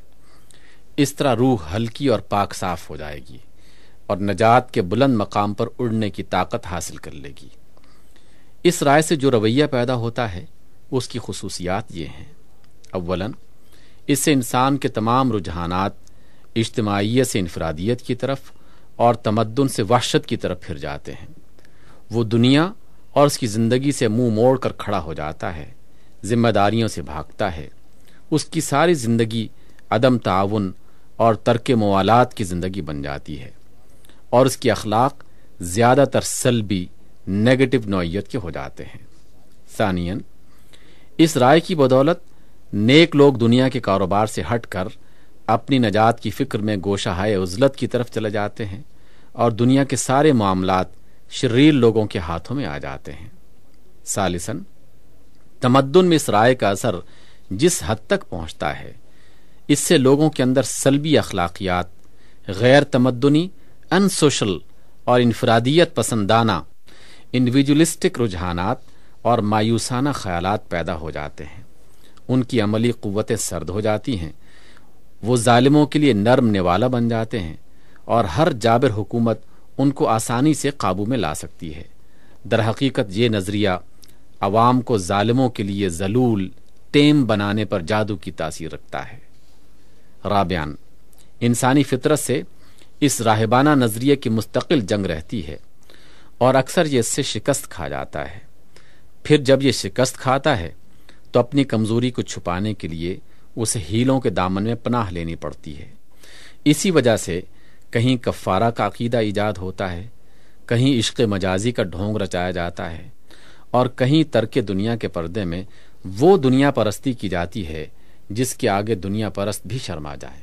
اس طرح روح ہلکی اور پاک صاف ہو جائے گی اور نجات کے بلند مقام پر اڑنے کی طاقت حاصل کر لے گی۔ اس رائے سے جو رویہ پیدا ہوتا ہے اس کی خصوصیات یہ ہیں۔ اولاً، اس سے انسان کے تمام رجحانات اجتماعیت سے انفرادیت کی طرف اور تمدن سے وحشت کی طرف پھر جاتے ہیں۔ وہ دنیا اور اس کی زندگی سے منہ موڑ کر کھڑا ہو جاتا ہے، ذمہ داریوں سے بھاگتا ہے۔ اس کی ساری زندگی عدم تعاون اور ترک موالات کی زندگی بن جاتی ہے، اور اس کی اخلاق زیادہ تر سلبی، نیگیٹو نوعیت کے ہو جاتے ہیں۔ ثانیاً، اس رائے کی بدولت نیک لوگ دنیا کے کاروبار سے ہٹ کر اپنی نجات کی فکر میں گوشہائے عزلت کی طرف چلے جاتے ہیں اور دنیا کے سارے معاملات شریر لوگوں کے ہاتھوں میں آ جاتے ہیں۔ ثالثاً، تمدن میں اس رائے کا اثر جس حد تک پہنچتا ہے اس سے لوگوں کے اندر سلبی اخلاقیات، غیر تمدنی، ان سوشل اور انفرادیت پسندانہ انڈیویجولسٹک رجحانات اور مایوسانہ خیالات پیدا ہو جاتے ہیں۔ ان کی عملی قوتیں سرد ہو جاتی ہیں، وہ ظالموں کے لیے نرم نوالا بن جاتے ہیں اور ہر جابر حکومت ان کو آسانی سے قابو میں لا سکتی ہے۔ در حقیقت یہ نظریہ عوام کو ظالموں کے لیے ذلول، ٹیم بنانے پر جادو کی تاثیر رکھتا ہے۔ رابعاً، انسانی فطرت سے اس راہبانہ نظریے کی مستقل جنگ رہتی ہے اور اکثر یہ اس سے شکست کھا جاتا ہے۔ پھر جب یہ شکست کھاتا ہے تو اپنی کمزوری کو چھپانے کے لیے اسے ہیلوں کے دامن میں پناہ لینی پڑتی ہے۔ اسی وجہ سے کہیں کفارہ کا عقیدہ ایجاد ہوتا ہے، کہیں عشق مجازی کا ڈھونگ رچایا جاتا ہے، اور کہیں ترک دنیا کے پردے میں وہ دنیا پرستی کی جاتی ہے جس کے آگے دنیا پرست بھی شرما جائے۔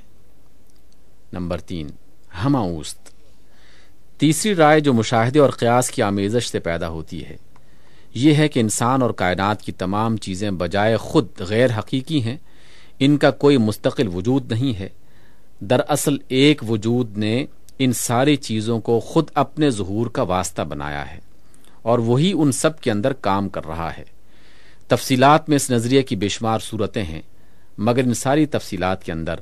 نمبر 3، ہمہ-اوست۔ تیسری رائے جو مشاہدے اور قیاس کی آمیزش سے پیدا ہوتی ہے یہ ہے کہ انسان اور کائنات کی تمام چیزیں بجائے خود غیر حقیقی ہیں، ان کا کوئی مستقل وجود نہیں ہے۔ دراصل ایک وجود نے ان ساری چیزوں کو خود اپنے ظہور کا واسطہ بنایا ہے اور وہی ان سب کے اندر کام کر رہا ہے۔ تفصیلات میں اس نظریے کی بے شمار صورتیں ہیں، مگر ان ساری تفصیلات کے اندر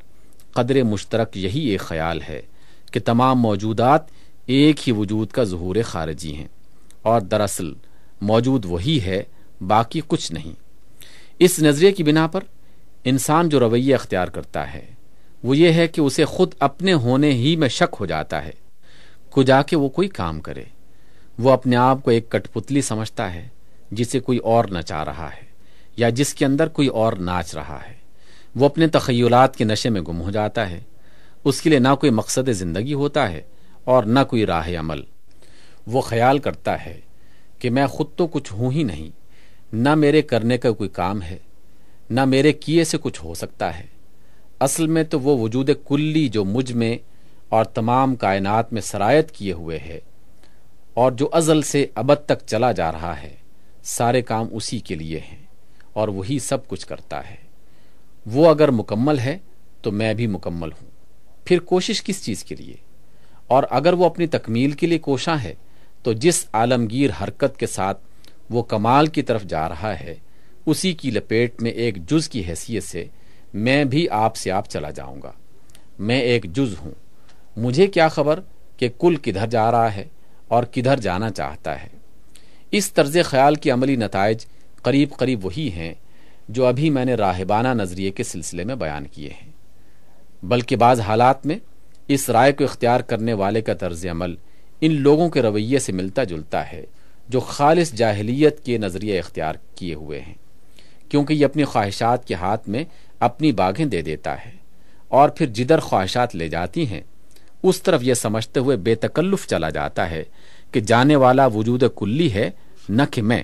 قدر مشترک یہی ایک خیال ہے کہ تمام موجودات ایک ہی وجود کا ظہور خارجی ہیں، اور دراصل موجود وہی ہے، باقی کچھ نہیں۔ اس نظریے کی بنا پر انسان جو رویہ اختیار کرتا ہے وہ یہ ہے کہ اسے خود اپنے ہونے ہی میں شک ہو جاتا ہے۔ جا کے وہ کوئی کام کرے، وہ اپنے آپ کو ایک کٹ پتلی سمجھتا ہے جسے کوئی اور نچا رہا ہے یا جس کے اندر کوئی اور ناچ رہا ہے۔ وہ اپنے تخیلات کے نشے میں گم ہو جاتا ہے۔ اس کے لیے نہ کوئی مقصد زندگی ہوتا ہے اور نہ کوئی راہ عمل۔ وہ خیال کرتا ہے کہ میں خود تو کچھ ہوں ہی نہیں، نہ میرے کرنے کا کوئی کام ہے، نہ میرے کیے سے کچھ ہو سکتا ہے۔ اصل میں تو وہ وجود کلی جو مجھ میں اور تمام کائنات میں سرایت کیے ہوئے ہے اور جو ازل سے ابد تک چلا جا رہا ہے، سارے کام اسی کے لیے ہیں اور وہی سب کچھ کرتا ہے۔ وہ اگر مکمل ہے تو میں بھی مکمل ہوں، پھر کوشش کس چیز کے لیے؟ اور اگر وہ اپنی تکمیل کے لیے کوشاں ہے تو جس عالمگیر حرکت کے ساتھ وہ کمال کی طرف جا رہا ہے، اسی کی لپیٹ میں ایک جز کی حیثیت سے میں بھی آپ سے آپ چلا جاؤں گا۔ میں ایک جز ہوں، مجھے کیا خبر کہ کل کدھر جا رہا ہے اور کدھر جانا چاہتا ہے۔ اس طرز خیال کے عملی نتائج قریب قریب وہی ہیں جو ابھی میں نے راہبانہ نظریے کے سلسلے میں بیان کیے ہیں، بلکہ بعض حالات میں اس رائے کو اختیار کرنے والے کا طرز عمل ان لوگوں کے رویے سے ملتا جلتا ہے جو خالص جاہلیت کے نظریے اختیار کیے ہوئے ہیں، کیونکہ یہ اپنی خواہشات کے ہاتھ میں اپنی باغیں دے دیتا ہے اور پھر جدھر خواہشات لے جاتی ہیں اس طرف یہ سمجھتے ہوئے بے تکلف چلا جاتا ہے کہ جانے والا وجود کلی ہے، نہ کہ میں۔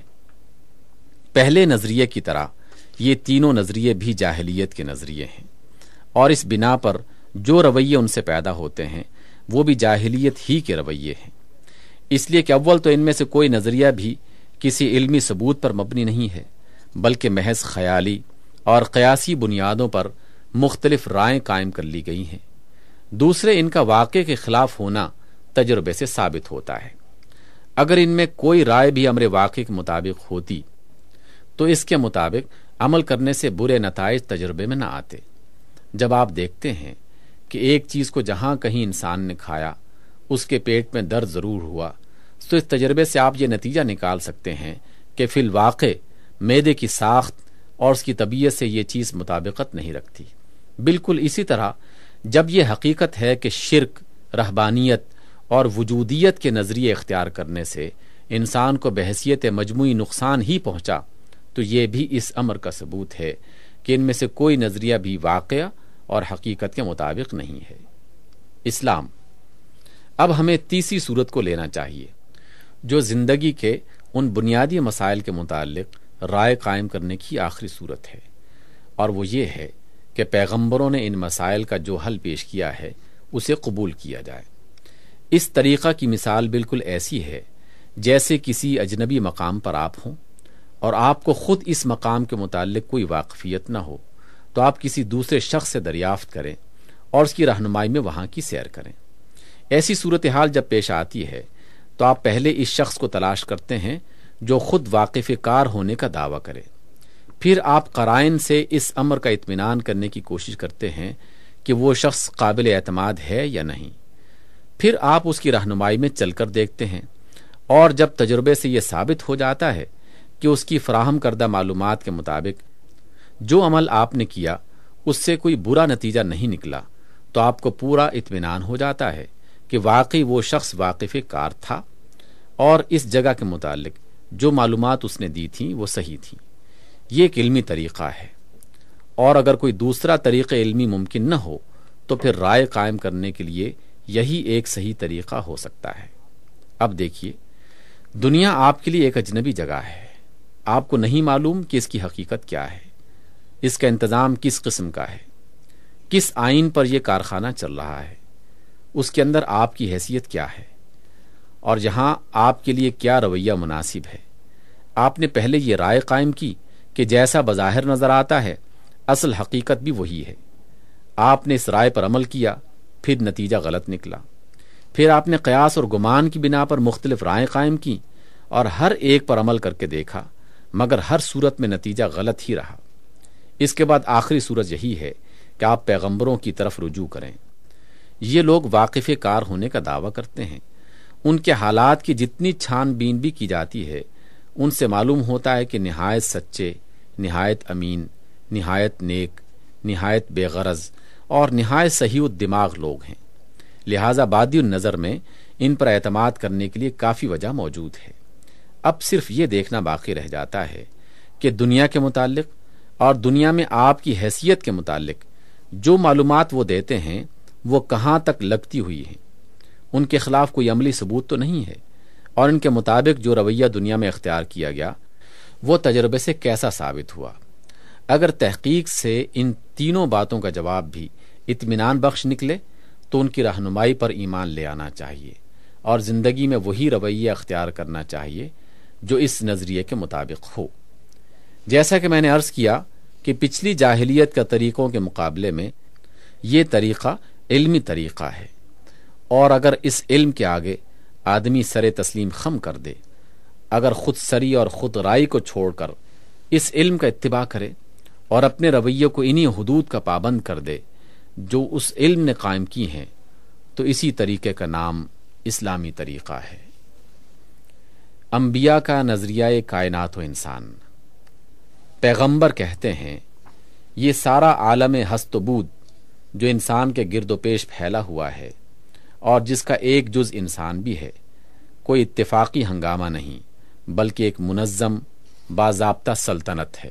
پہلے نظریے کی طرح یہ تینوں نظریے بھی جاہلیت کے نظریے ہیں، اور اس بنا پر جو رویے ان سے پیدا ہوتے ہیں وہ بھی جاہلیت ہی کے رویے ہیں، اس لیے کہ اول تو ان میں سے کوئی نظریہ بھی کسی علمی ثبوت پر مبنی نہیں ہے، بلکہ محض خیالی اور قیاسی بنیادوں پر مختلف رائیں قائم کر لی گئی ہیں۔ دوسرے، ان کا واقع کے خلاف ہونا تجربے سے ثابت ہوتا ہے۔ اگر ان میں کوئی رائے بھی امر واقع کے مطابق ہوتی تو اس کے مطابق عمل کرنے سے برے نتائج تجربے میں نہ آتے۔ جب آپ دیکھتے ہیں کہ ایک چیز کو جہاں کہیں انسان نے کھایا اس کے پیٹ میں درد ضرور ہوا، تو اس تجربے سے آپ یہ نتیجہ نکال سکتے ہیں کہ فی الواقع معدے کی ساخت اور اس کی طبیعت سے یہ چیز مطابقت نہیں رکھتی۔ بالکل اسی طرح جب یہ حقیقت ہے کہ شرک، رہبانیت اور وجودیت کے نظریے اختیار کرنے سے انسان کو بحیثیت مجموعی نقصان ہی پہنچا، تو یہ بھی اس امر کا ثبوت ہے کہ ان میں سے کوئی نظریہ بھی واقعہ اور حقیقت کے مطابق نہیں ہے۔ اسلام۔ اب ہمیں تیسری صورت کو لینا چاہیے جو زندگی کے ان بنیادی مسائل کے متعلق رائے قائم کرنے کی آخری صورت ہے، اور وہ یہ ہے کہ پیغمبروں نے ان مسائل کا جو حل پیش کیا ہے اسے قبول کیا جائے۔ اس طریقہ کی مثال بالکل ایسی ہے جیسے کسی اجنبی مقام پر آپ ہوں اور آپ کو خود اس مقام کے متعلق کوئی واقفیت نہ ہو، تو آپ کسی دوسرے شخص سے دریافت کریں اور اس کی رہنمائی میں وہاں کی سیر کریں۔ ایسی صورتحال جب پیش آتی ہے تو آپ پہلے اس شخص کو تلاش کرتے ہیں جو خود واقف کار ہونے کا دعویٰ کرے، پھر آپ قرائن سے اس امر کا اطمینان کرنے کی کوشش کرتے ہیں کہ وہ شخص قابل اعتماد ہے یا نہیں، پھر آپ اس کی رہنمائی میں چل کر دیکھتے ہیں، اور جب تجربے سے یہ ثابت ہو جاتا ہے کہ اس کی فراہم کردہ معلومات کے مطابق جو عمل آپ نے کیا اس سے کوئی برا نتیجہ نہیں نکلا، تو آپ کو پورا اطمینان ہو جاتا ہے کہ واقعی وہ شخص واقف کار تھا اور اس جگہ کے متعلق جو معلومات اس نے دی تھیں وہ صحیح تھیں۔ یہ ایک علمی طریقہ ہے، اور اگر کوئی دوسرا طریقہ علمی ممکن نہ ہو تو پھر رائے قائم کرنے کے لیے یہی ایک صحیح طریقہ ہو سکتا ہے۔ اب دیکھیے، دنیا آپ کے لیے ایک اجنبی جگہ ہے، آپ کو نہیں معلوم کہ اس کی حقیقت کیا ہے، اس کا انتظام کس قسم کا ہے، کس آئین پر یہ کارخانہ چل رہا ہے، اس کے اندر آپ کی حیثیت کیا ہے، اور یہاں آپ کے لیے کیا رویہ مناسب ہے۔ آپ نے پہلے یہ رائے قائم کی کہ جیسا بظاہر نظر آتا ہے اصل حقیقت بھی وہی ہے۔ آپ نے اس رائے پر عمل کیا، پھر نتیجہ غلط نکلا، پھر آپ نے قیاس اور گمان کی بنا پر مختلف رائے قائم کی اور ہر ایک پر عمل کر کے دیکھا، مگر ہر صورت میں نتیجہ غلط ہی رہا۔ اس کے بعد آخری صورت یہی ہے کہ آپ پیغمبروں کی طرف رجوع کریں۔ یہ لوگ واقف کار ہونے کا دعویٰ کرتے ہیں۔ ان کے حالات کی جتنی چھان بین بھی کی جاتی ہے، ان سے معلوم ہوتا ہے کہ نہایت سچے، نہایت امین، نہایت نیک، نہایت بے غرض اور نہایت صحیح الدماغ لوگ ہیں۔ لہذا بادی النظر میں ان پر اعتماد کرنے کے لیے کافی وجہ موجود ہے۔ اب صرف یہ دیکھنا باقی رہ جاتا ہے کہ دنیا کے متعلق اور دنیا میں آپ کی حیثیت کے متعلق جو معلومات وہ دیتے ہیں وہ کہاں تک لگتی ہوئی ہیں۔ ان کے خلاف کوئی عملی ثبوت تو نہیں ہے، اور ان کے مطابق جو رویہ دنیا میں اختیار کیا گیا وہ تجربے سے کیسا ثابت ہوا۔ اگر تحقیق سے ان تینوں باتوں کا جواب بھی اطمینان بخش نکلے تو ان کی رہنمائی پر ایمان لے آنا چاہیے اور زندگی میں وہی رویہ اختیار کرنا چاہیے جو اس نظریے کے مطابق ہو۔ جیسا کہ میں نے عرض کیا کہ پچھلی جاہلیت کا طریقوں کے مقابلے میں یہ طریقہ علمی طریقہ ہے، اور اگر اس علم کے آگے آدمی سر تسلیم خم کر دے، اگر خود سری اور خود رائی کو چھوڑ کر اس علم کا اتباع کرے اور اپنے رویے کو انہی حدود کا پابند کر دے جو اس علم نے قائم کی ہیں، تو اسی طریقے کا نام اسلامی طریقہ ہے۔ انبیاء کا نظریہ کائنات و انسان۔ پیغمبر کہتے ہیں یہ سارا عالم ہست و بود جو انسان کے گرد و پیش پھیلا ہوا ہے اور جس کا ایک جز انسان بھی ہے، کوئی اتفاقی ہنگامہ نہیں بلکہ ایک منظم باضابطہ سلطنت ہے۔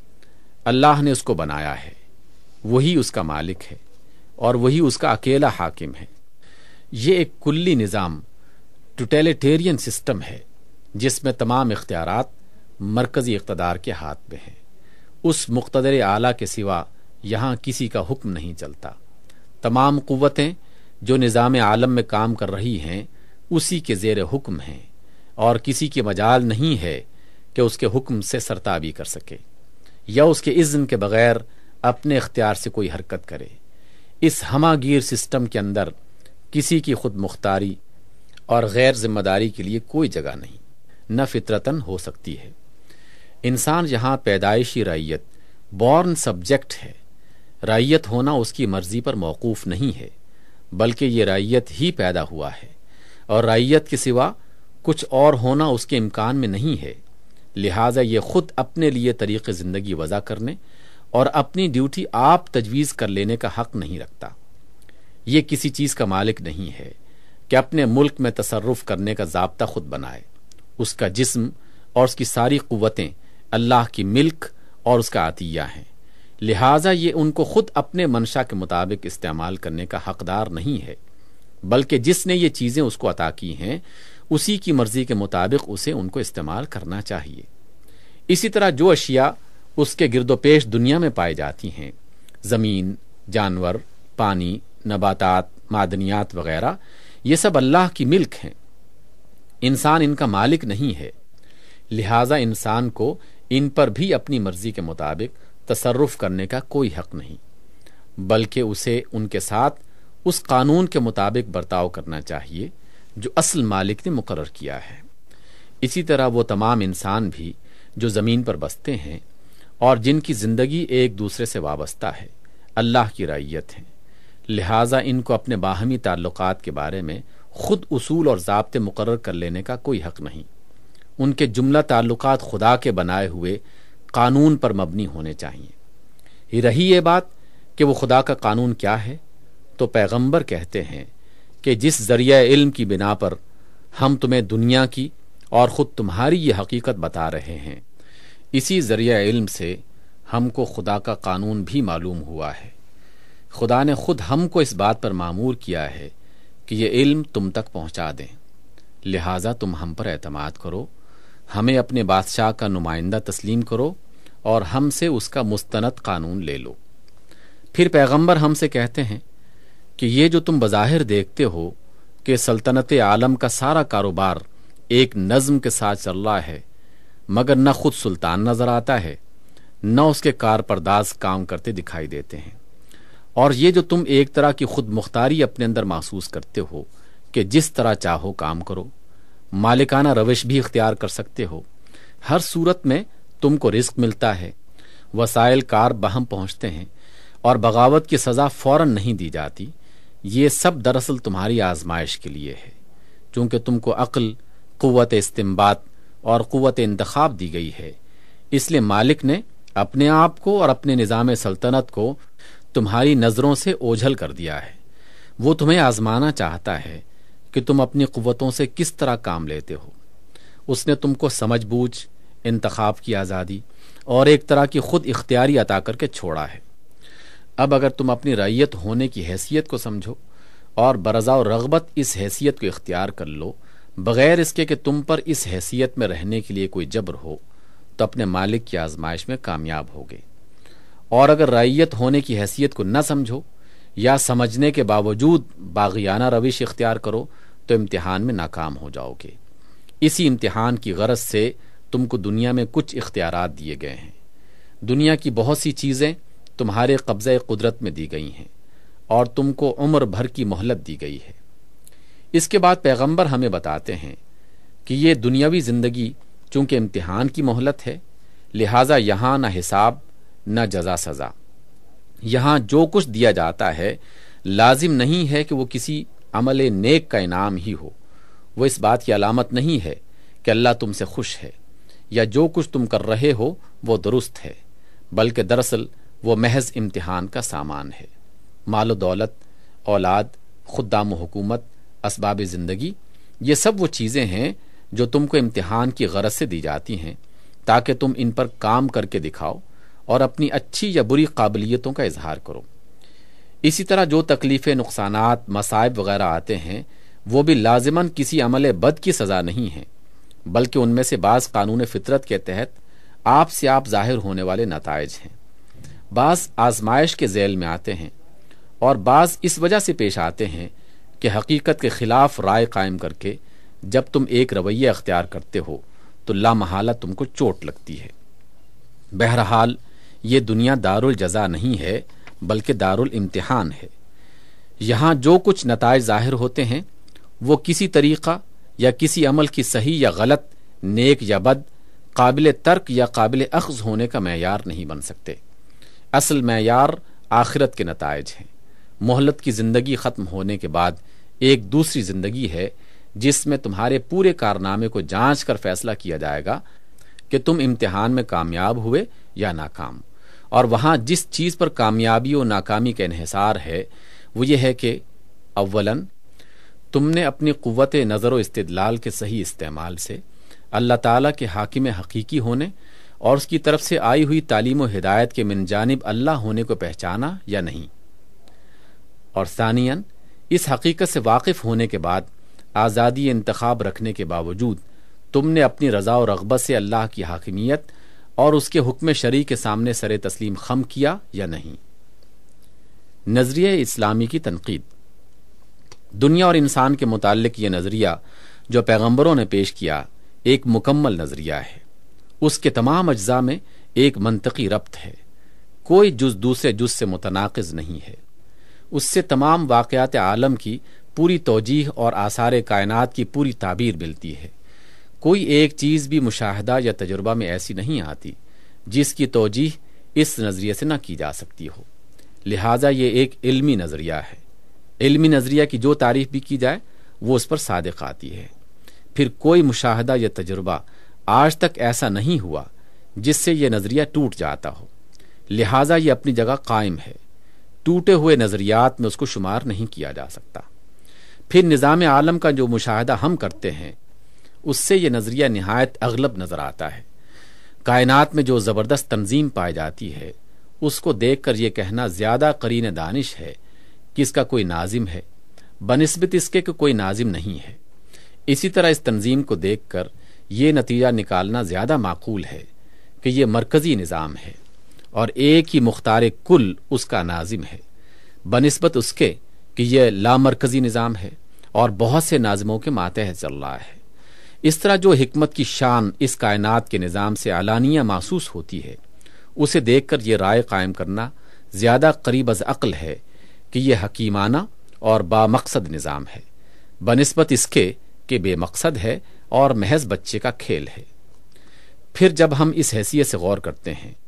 اللہ نے اس کو بنایا ہے، وہی اس کا مالک ہے اور وہی اس کا اکیلا حاکم ہے۔ یہ ایک کلی نظام، ٹوٹیلیٹیرین سسٹم ہے جس میں تمام اختیارات مرکزی اقتدار کے ہاتھ میں ہیں۔ اس مقتدر اعلیٰ کے سوا یہاں کسی کا حکم نہیں چلتا۔ تمام قوتیں جو نظام عالم میں کام کر رہی ہیں اسی کے زیر حکم ہیں، اور کسی کی مجال نہیں ہے کہ اس کے حکم سے سرتابی کر سکے یا اس کے اذن کے بغیر اپنے اختیار سے کوئی حرکت کرے۔ اس ہمہ گیر سسٹم کے اندر کسی کی خود مختاری اور غیر ذمہ داری کے لیے کوئی جگہ نہیں، نہ فطرتاً ہو سکتی ہے۔ انسان یہاں پیدائشی رعیت، بورن سبجیکٹ ہے۔ رعیت ہونا اس کی مرضی پر موقوف نہیں ہے، بلکہ یہ رعیت ہی پیدا ہوا ہے، اور رعیت کے سوا کچھ اور ہونا اس کے امکان میں نہیں ہے۔ لہٰذا یہ خود اپنے لیے طریق زندگی وضع کرنے اور اپنی ڈیوٹی آپ تجویز کر لینے کا حق نہیں رکھتا۔ یہ کسی چیز کا مالک نہیں ہے کہ اپنے ملک میں تصرف کرنے کا ضابطہ خود بنائے۔ اس کا جسم اور اس کی ساری قوتیں اللہ کی ملک اور اس کا عطیہ ہیں، لہٰذا یہ ان کو خود اپنے منشا کے مطابق استعمال کرنے کا حقدار نہیں ہے، بلکہ جس نے یہ چیزیں اس کو عطا کی ہیں اسی کی مرضی کے مطابق اسے ان کو استعمال کرنا چاہیے۔ اسی طرح جو اشیاء اس کے گرد و پیش دنیا میں پائی جاتی ہیں، زمین، جانور، پانی، نباتات، معدنیات وغیرہ، یہ سب اللہ کی ملک ہیں۔ انسان ان کا مالک نہیں ہے، لہٰذا انسان کو ان پر بھی اپنی مرضی کے مطابق تصرف کرنے کا کوئی حق نہیں، بلکہ اسے ان کے ساتھ اس قانون کے مطابق برتاؤ کرنا چاہیے جو اصل مالک نے مقرر کیا ہے۔ اسی طرح وہ تمام انسان بھی جو زمین پر بستے ہیں اور جن کی زندگی ایک دوسرے سے وابستہ ہے، اللہ کی رعیت ہیں، لہٰذا ان کو اپنے باہمی تعلقات کے بارے میں خود اصول اور ضابطے مقرر کر لینے کا کوئی حق نہیں۔ ان کے جملہ تعلقات خدا کے بنائے ہوئے قانون پر مبنی ہونے چاہیے۔ رہی یہ بات کہ وہ خدا کا قانون کیا ہے، تو پیغمبر کہتے ہیں کہ جس ذریعہ علم کی بنا پر ہم تمہیں دنیا کی اور خود تمہاری یہ حقیقت بتا رہے ہیں، اسی ذریعہ علم سے ہم کو خدا کا قانون بھی معلوم ہوا ہے۔ خدا نے خود ہم کو اس بات پر مامور کیا ہے کہ یہ علم تم تک پہنچا دیں، لہٰذا تم ہم پر اعتماد کرو، ہمیں اپنے بادشاہ کا نمائندہ تسلیم کرو اور ہم سے اس کا مستند قانون لے لو۔ پھر پیغمبر ہم سے کہتے ہیں کہ یہ جو تم بظاہر دیکھتے ہو کہ سلطنت عالم کا سارا کاروبار ایک نظم کے ساتھ چل رہا ہے، مگر نہ خود سلطان نظر آتا ہے، نہ اس کے کارپرداز کام کرتے دکھائی دیتے ہیں، اور یہ جو تم ایک طرح کی خود مختاری اپنے اندر محسوس کرتے ہو کہ جس طرح چاہو کام کرو، مالکانہ روش بھی اختیار کر سکتے ہو، ہر صورت میں تم کو رزق ملتا ہے، وسائل کار بہم پہنچتے ہیں، اور بغاوت کی سزا فوراً نہیں دی جاتی، یہ سب دراصل تمہاری آزمائش کے لیے ہے۔ چونکہ تم کو عقل، قوت استنباط اور قوت انتخاب دی گئی ہے، اس لیے مالک نے اپنے آپ کو اور اپنے نظام سلطنت کو تمہاری نظروں سے اوجھل کر دیا ہے۔ وہ تمہیں آزمانا چاہتا ہے کہ تم اپنی قوتوں سے کس طرح کام لیتے ہو۔ اس نے تم کو سمجھ بوجھ، انتخاب کی آزادی اور ایک طرح کی خود اختیاری عطا کر کے چھوڑا ہے۔ اب اگر تم اپنی رعیت ہونے کی حیثیت کو سمجھو اور برضا و رغبت اس حیثیت کو اختیار کر لو، بغیر اس کے کہ تم پر اس حیثیت میں رہنے کے لیے کوئی جبر ہو، تو اپنے مالک کی آزمائش میں کامیاب ہوگے۔ اور اگر رعیت ہونے کی حیثیت کو نہ سمجھو یا سمجھنے کے باوجود باغیانہ روش اختیار کرو، تو امتحان میں ناکام ہو جاؤ گے۔ اسی امتحان کی غرض سے تم کو دنیا میں کچھ اختیارات دیے گئے ہیں۔ دنیا کی بہت سی چیزیں تمہارے قبضہ قدرت میں دی گئی ہیں اور تم کو عمر بھر کی مہلت دی گئی ہے۔ اس کے بعد پیغمبر ہمیں بتاتے ہیں کہ یہ دنیاوی زندگی چونکہ امتحان کی مہلت ہے، لہٰذا یہاں نہ حساب نہ جزا سزا۔ یہاں جو کچھ دیا جاتا ہے لازم نہیں ہے کہ وہ کسی عمل نیک کا انعام ہی ہو، وہ اس بات کی علامت نہیں ہے کہ اللہ تم سے خوش ہے یا جو کچھ تم کر رہے ہو وہ درست ہے، بلکہ دراصل وہ محض امتحان کا سامان ہے۔ مال و دولت، اولاد، خدام و حکومت، اسباب زندگی، یہ سب وہ چیزیں ہیں جو تم کو امتحان کی غرض سے دی جاتی ہیں تاکہ تم ان پر کام کر کے دکھاؤ اور اپنی اچھی یا بری قابلیتوں کا اظہار کرو۔ اسی طرح جو تکلیفیں، نقصانات، مصائب وغیرہ آتے ہیں وہ بھی لازماً کسی عمل بد کی سزا نہیں ہیں، بلکہ ان میں سے بعض قانون فطرت کے تحت آپ سے آپ ظاہر ہونے والے نتائج ہیں۔ بعض آزمائش کے ذیل میں آتے ہیں اور بعض اس وجہ سے پیش آتے ہیں کہ حقیقت کے خلاف رائے قائم کر کے جب تم ایک رویہ اختیار کرتے ہو تو لامحالہ تم کو چوٹ لگتی ہے۔ بہرحال یہ دنیا دارالجزا نہیں ہے بلکہ دارالامتحان ہے۔ یہاں جو کچھ نتائج ظاہر ہوتے ہیں وہ کسی طریقہ یا کسی عمل کی صحیح یا غلط، نیک یا بد، قابل ترک یا قابل اخذ ہونے کا معیار نہیں بن سکتے۔ اصل معیار آخرت کے نتائج ہیں۔ مہلت کی زندگی ختم ہونے کے بعد ایک دوسری زندگی ہے جس میں تمہارے پورے کارنامے کو جانچ کر فیصلہ کیا جائے گا کہ تم امتحان میں کامیاب ہوئے یا ناکام۔ اور وہاں جس چیز پر کامیابی و ناکامی کا انحصار ہے وہ یہ ہے کہ اولاً تم نے اپنی قوت نظر و استدلال کے صحیح استعمال سے اللہ تعالیٰ کے حاکم حقیقی ہونے اور اس کی طرف سے آئی ہوئی تعلیم و ہدایت کے من جانب اللہ ہونے کو پہچانا یا نہیں، اور ثانیاً اس حقیقت سے واقف ہونے کے بعد آزادی انتخاب رکھنے کے باوجود تم نے اپنی رضا و رغبت سے اللہ کی حاکمیت اور اس کے حکم شرعی کے سامنے سر تسلیم خم کیا یا نہیں۔ نظریہ اسلامی کی تنقید۔ دنیا اور انسان کے متعلق یہ نظریہ جو پیغمبروں نے پیش کیا ایک مکمل نظریہ ہے۔ اس کے تمام اجزاء میں ایک منطقی ربط ہے، کوئی جز دوسرے جز سے متناقض نہیں ہے۔ اس سے تمام واقعات عالم کی پوری توجیہ اور آثار کائنات کی پوری تعبیر ملتی ہے۔ کوئی ایک چیز بھی مشاہدہ یا تجربہ میں ایسی نہیں آتی جس کی توجیہ اس نظریے سے نہ کی جا سکتی ہو۔ لہٰذا یہ ایک علمی نظریہ ہے۔ علمی نظریہ کی جو تعریف بھی کی جائے وہ اس پر صادق آتی ہے۔ پھر کوئی مشاہدہ یا تجربہ آج تک ایسا نہیں ہوا جس سے یہ نظریہ ٹوٹ جاتا ہو، لہٰذا یہ اپنی جگہ قائم ہے۔ ٹوٹے ہوئے نظریات میں اس کو شمار نہیں کیا جا سکتا۔ پھر نظام عالم کا جو مشاہدہ ہم کرتے ہیں اس سے یہ نظریہ نہایت اغلب نظر آتا ہے۔ کائنات میں جو زبردست تنظیم پائی جاتی ہے اس کو دیکھ کر یہ کہنا زیادہ قرین دانش ہے کہ اس کا کوئی ناظم ہے بنسبت اس کے کہ کوئی ناظم نہیں ہے۔ اسی طرح اس تنظیم کو دیکھ کر یہ نتیجہ نکالنا زیادہ معقول ہے کہ یہ مرکزی نظام ہے اور ایک ہی مختار کل اس کا ناظم ہے بنسبت اس کے کہ یہ لامرکزی نظام ہے اور بہت سے ناظموں کے ماتحت چل رہا ہے۔ اس طرح جو حکمت کی شان اس کائنات کے نظام سے علانیہ محسوس ہوتی ہے اسے دیکھ کر یہ رائے قائم کرنا زیادہ قریب از عقل ہے کہ یہ حکیمانہ اور با مقصد نظام ہے بنسبت اس کے کہ بے مقصد ہے اور محض بچے کا کھیل ہے۔ پھر جب ہم اس حیثیت سے غور کرتے ہیں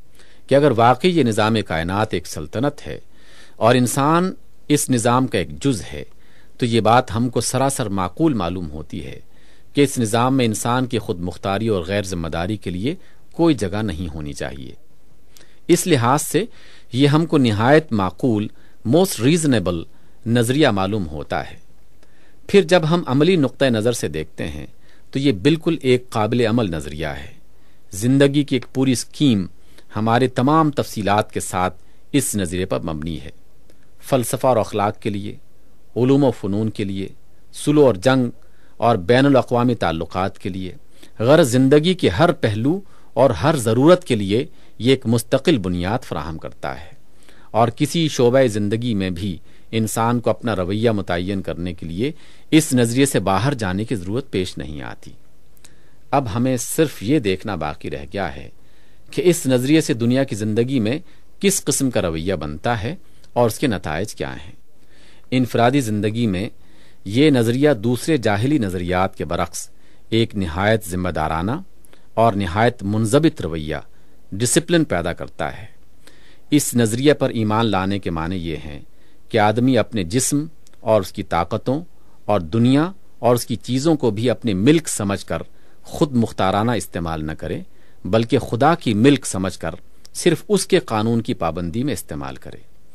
کہ اگر واقعی یہ نظام کائنات ایک سلطنت ہے اور انسان اس نظام کا ایک جز ہے تو یہ بات ہم کو سراسر معقول معلوم ہوتی ہے کہ اس نظام میں انسان کی خود مختاری اور غیر ذمہ داری کے لیے کوئی جگہ نہیں ہونی چاہیے۔ اس لحاظ سے یہ ہم کو نہایت معقول، موسٹ ریزنیبل نظریہ معلوم ہوتا ہے۔ پھر جب ہم عملی نقطہ نظر سے دیکھتے ہیں تو یہ بالکل ایک قابل عمل نظریہ ہے۔ زندگی کی ایک پوری اسکیم ہمارے تمام تفصیلات کے ساتھ اس نظریے پر مبنی ہے۔ فلسفہ اور اخلاق کے لیے، علوم و فنون کے لیے، صلح اور جنگ اور بین الاقوامی تعلقات کے لیے، غرض زندگی کے ہر پہلو اور ہر ضرورت کے لیے یہ ایک مستقل بنیاد فراہم کرتا ہے، اور کسی شعبہ زندگی میں بھی انسان کو اپنا رویہ متعین کرنے کے لیے اس نظریے سے باہر جانے کی ضرورت پیش نہیں آتی۔ اب ہمیں صرف یہ دیکھنا باقی رہ گیا ہے کہ اس نظریے سے دنیا کی زندگی میں کس قسم کا رویہ بنتا ہے اور اس کے نتائج کیا ہیں۔ انفرادی زندگی میں یہ نظریہ دوسرے جاہلی نظریات کے برعکس ایک نہایت ذمہ دارانہ اور نہایت منضبط رویہ، ڈسپلن پیدا کرتا ہے۔ اس نظریے پر ایمان لانے کے معنی یہ ہیں کہ آدمی اپنے جسم اور اس کی طاقتوں اور دنیا اور اس کی چیزوں کو بھی اپنے ملک سمجھ کر خود مختارانہ استعمال نہ کرے، بلکہ خدا کی ملک سمجھ کر صرف اس کے قانون کی پابندی میں استعمال کرے۔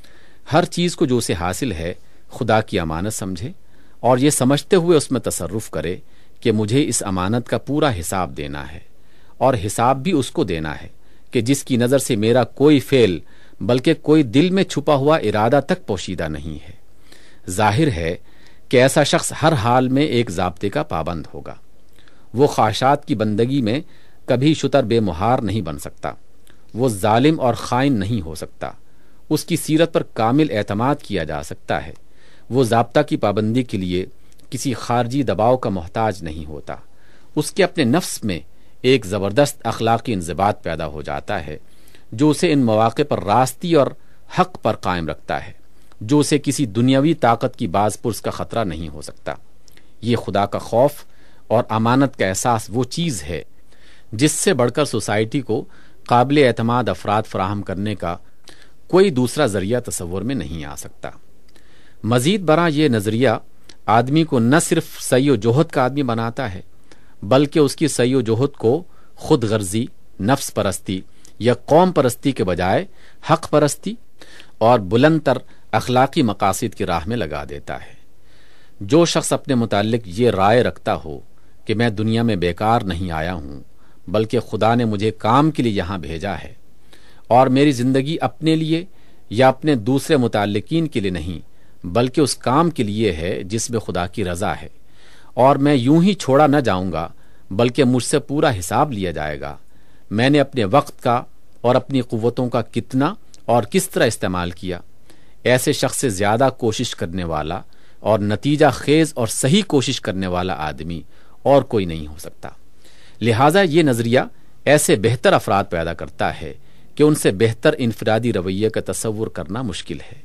ہر چیز کو جو اسے حاصل ہے خدا کی امانت سمجھے اور یہ سمجھتے ہوئے اس میں تصرف کرے کہ مجھے اس امانت کا پورا حساب دینا ہے، اور حساب بھی اس کو دینا ہے کہ جس کی نظر سے میرا کوئی فعل بلکہ کوئی دل میں چھپا ہوا ارادہ تک پوشیدہ نہیں ہے۔ ظاہر ہے کہ ایسا شخص ہر حال میں ایک ضابطے کا پابند ہوگا۔ وہ خواہشات کی بندگی میں کبھی شتر بے مہار نہیں بن سکتا، وہ ظالم اور خائن نہیں ہو سکتا، اس کی سیرت پر کامل اعتماد کیا جا سکتا ہے، وہ ضابطہ کی پابندی کے لیے کسی خارجی دباؤ کا محتاج نہیں ہوتا، اس کے اپنے نفس میں ایک زبردست اخلاقی انضباط پیدا ہو جاتا ہے جو اسے ان مواقع پر راستی اور حق پر قائم رکھتا ہے، جو اسے کسی دنیاوی طاقت کی باز پرس کا خطرہ نہیں ہو سکتا۔ یہ خدا کا خوف اور امانت کا احساس وہ چیز ہے جس سے بڑھ کر سوسائٹی کو قابل اعتماد افراد فراہم کرنے کا کوئی دوسرا ذریعہ تصور میں نہیں آ سکتا۔ مزید برآں یہ نظریہ آدمی کو نہ صرف سعی و جہد کا آدمی بناتا ہے بلکہ اس کی سعی و جہد کو خود غرضی، نفس پرستی یا قوم پرستی کے بجائے حق پرستی اور بلند تر اخلاقی مقاصد کی راہ میں لگا دیتا ہے۔ جو شخص اپنے متعلق یہ رائے رکھتا ہو کہ میں دنیا میں بیکار نہیں آیا ہوں بلکہ خدا نے مجھے کام کے لیے یہاں بھیجا ہے، اور میری زندگی اپنے لیے یا اپنے دوسرے متعلقین کے لیے نہیں بلکہ اس کام کے لیے ہے جس میں خدا کی رضا ہے، اور میں یوں ہی چھوڑا نہ جاؤں گا بلکہ مجھ سے پورا حساب لیا جائے گا، میں نے اپنے وقت کا اور اپنی قوتوں کا کتنا اور کس طرح استعمال کیا، ایسے شخص سے زیادہ کوشش کرنے والا اور نتیجہ خیز اور صحیح کوشش کرنے والا آدمی اور کوئی نہیں ہو سکتا۔ لہٰذا یہ نظریہ ایسے بہتر افراد پیدا کرتا ہے کہ ان سے بہتر انفرادی رویے کا تصور کرنا مشکل ہے۔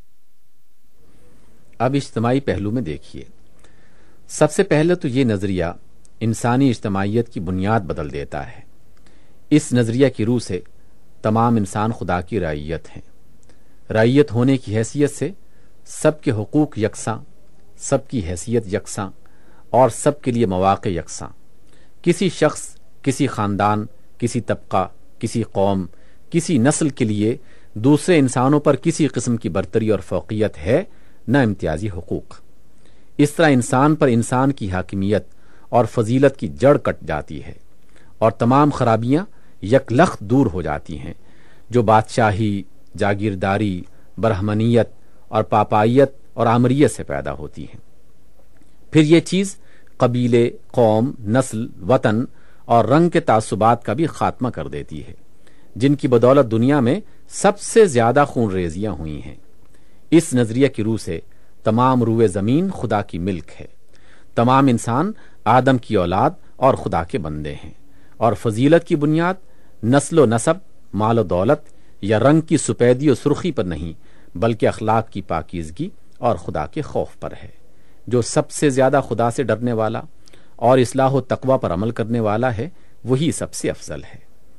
اب اجتماعی پہلو میں دیکھیے۔ سب سے پہلے تو یہ نظریہ انسانی اجتماعیت کی بنیاد بدل دیتا ہے۔ اس نظریہ کی روح سے تمام انسان خدا کی رعیت ہیں۔ رعیت ہونے کی حیثیت سے سب کے حقوق یکساں، سب کی حیثیت یکساں اور سب کے لیے مواقع یکساں۔ کسی شخص، کسی خاندان، کسی طبقہ، کسی قوم، کسی نسل کے لیے دوسرے انسانوں پر کسی قسم کی برتری اور فوقیت ہے نہ امتیازی حقوق۔ اس طرح انسان پر انسان کی حاکمیت اور فضیلت کی جڑ کٹ جاتی ہے اور تمام خرابیاں یکلخت دور ہو جاتی ہیں جو بادشاہی، جاگیرداری، برہمنیت اور پاپائیت اور آمریت سے پیدا ہوتی ہیں۔ پھر یہ چیز قبیلے، قوم، نسل، وطن اور رنگ کے تعصبات کا بھی خاتمہ کر دیتی ہے جن کی بدولت دنیا میں سب سے زیادہ خون ریزیاں ہوئی ہیں۔ اس نظریے کی روح سے تمام روئے زمین خدا کی ملک ہے، تمام انسان آدم کی اولاد اور خدا کے بندے ہیں، اور فضیلت کی بنیاد نسل و نسب، مال و دولت یا رنگ کی سپیدی و سرخی پر نہیں بلکہ اخلاق کی پاکیزگی اور خدا کے خوف پر ہے۔ جو سب سے زیادہ خدا سے ڈرنے والا اور اصلاح و تقوی پر عمل کرنے والا ہے وہی سب سے افضل ہے۔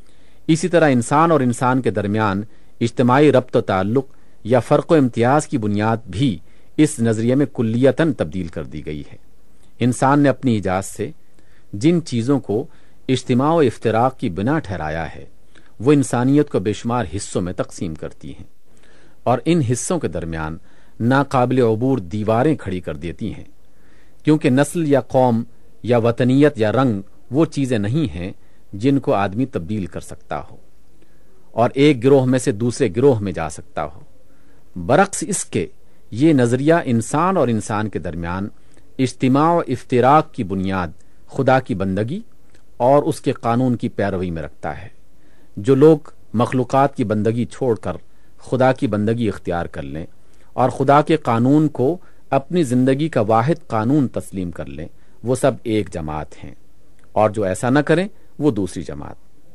اسی طرح انسان اور انسان کے درمیان اجتماعی ربط و تعلق یا فرق و امتیاز کی بنیاد بھی اس نظریے میں کلیتاً تبدیل کر دی گئی ہے۔ انسان نے اپنی ایجاد سے جن چیزوں کو اجتماع و افتراق کی بنا ٹھہرایا ہے وہ انسانیت کو بے شمار حصوں میں تقسیم کرتی ہیں اور ان حصوں کے درمیان ناقابل عبور دیواریں کھڑی کر دیتی ہیں، کیونکہ نسل یا قوم یا وطنیت یا رنگ وہ چیزیں نہیں ہیں جن کو آدمی تبدیل کر سکتا ہو اور ایک گروہ میں سے دوسرے گروہ میں جا سکتا ہو۔ برعکس اس کے یہ نظریہ انسان اور انسان کے درمیان اجتماع و افتراق کی بنیاد خدا کی بندگی اور اس کے قانون کی پیروی میں رکھتا ہے۔ جو لوگ مخلوقات کی بندگی چھوڑ کر خدا کی بندگی اختیار کر لیں اور خدا کے قانون کو اپنی زندگی کا واحد قانون تسلیم کر لیں وہ سب ایک جماعت ہیں، اور جو ایسا نہ کریں وہ دوسری جماعت۔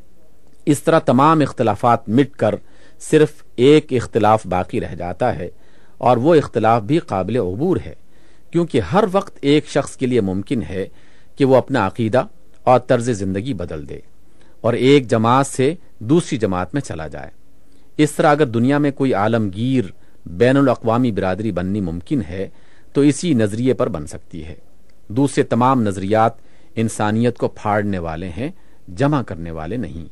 اس طرح تمام اختلافات مٹ کر صرف ایک اختلاف باقی رہ جاتا ہے، اور وہ اختلاف بھی قابل عبور ہے، کیونکہ ہر وقت ایک شخص کے لیے ممکن ہے کہ وہ اپنا عقیدہ اور طرز زندگی بدل دے اور ایک جماعت سے دوسری جماعت میں چلا جائے۔ اس طرح اگر دنیا میں کوئی عالمگیر بین الاقوامی برادری بننی ممکن ہے تو اسی نظریے پر بن سکتی ہے۔ دوسرے تمام نظریات انسانیت کو پھاڑنے والے ہیں، جمع کرنے والے نہیں۔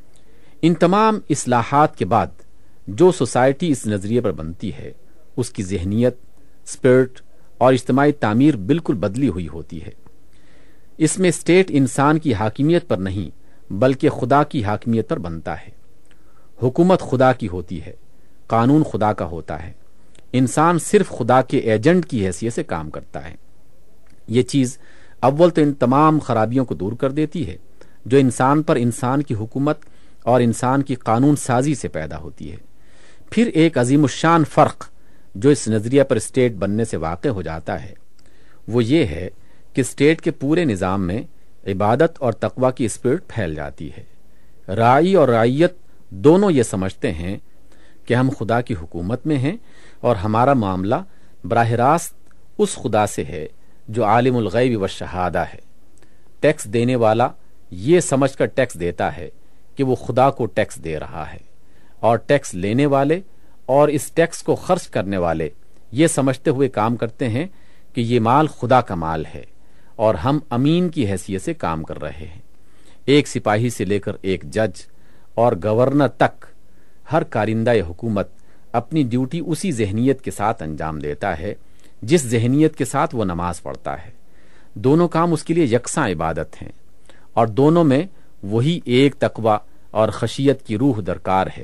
ان تمام اصلاحات کے بعد جو سوسائٹی اس نظریے پر بنتی ہے اس کی ذہنیت، اسپرٹ اور اجتماعی تعمیر بالکل بدلی ہوئی ہوتی ہے۔ اس میں اسٹیٹ انسان کی حاکمیت پر نہیں بلکہ خدا کی حاکمیت پر بنتا ہے۔ حکومت خدا کی ہوتی ہے، قانون خدا کا ہوتا ہے، انسان صرف خدا کے ایجنٹ کی حیثیت سے کام کرتا ہے۔ یہ چیز اول تو ان تمام خرابیوں کو دور کر دیتی ہے جو انسان پر انسان کی حکومت اور انسان کی قانون سازی سے پیدا ہوتی ہے۔ پھر ایک عظیم الشان فرق جو اس نظریہ پر اسٹیٹ بننے سے واقع ہو جاتا ہے وہ یہ ہے کہ اسٹیٹ کے پورے نظام میں عبادت اور تقوی کی اسپرٹ پھیل جاتی ہے۔ راعی اور رعیت دونوں یہ سمجھتے ہیں کہ ہم خدا کی حکومت میں ہیں اور ہمارا معاملہ براہ راست اس خدا سے ہے جو عالم الغیب والشہادہ ہے۔ ٹیکس دینے والا یہ سمجھ کر ٹیکس دیتا ہے کہ وہ خدا کو ٹیکس دے رہا ہے، اور ٹیکس لینے والے اور اس ٹیکس کو خرچ کرنے والے یہ سمجھتے ہوئے کام کرتے ہیں کہ یہ مال خدا کا مال ہے اور ہم امین کی حیثیت سے کام کر رہے ہیں۔ ایک سپاہی سے لے کر ایک جج اور گورنر تک ہر کارندہ حکومت اپنی ڈیوٹی اسی ذہنیت کے ساتھ انجام دیتا ہے جس ذہنیت کے ساتھ وہ نماز پڑھتا ہے۔ دونوں کام اس کے لیے یکساں عبادت ہیں اور دونوں میں وہی ایک تقوی اور خشیت کی روح درکار ہے۔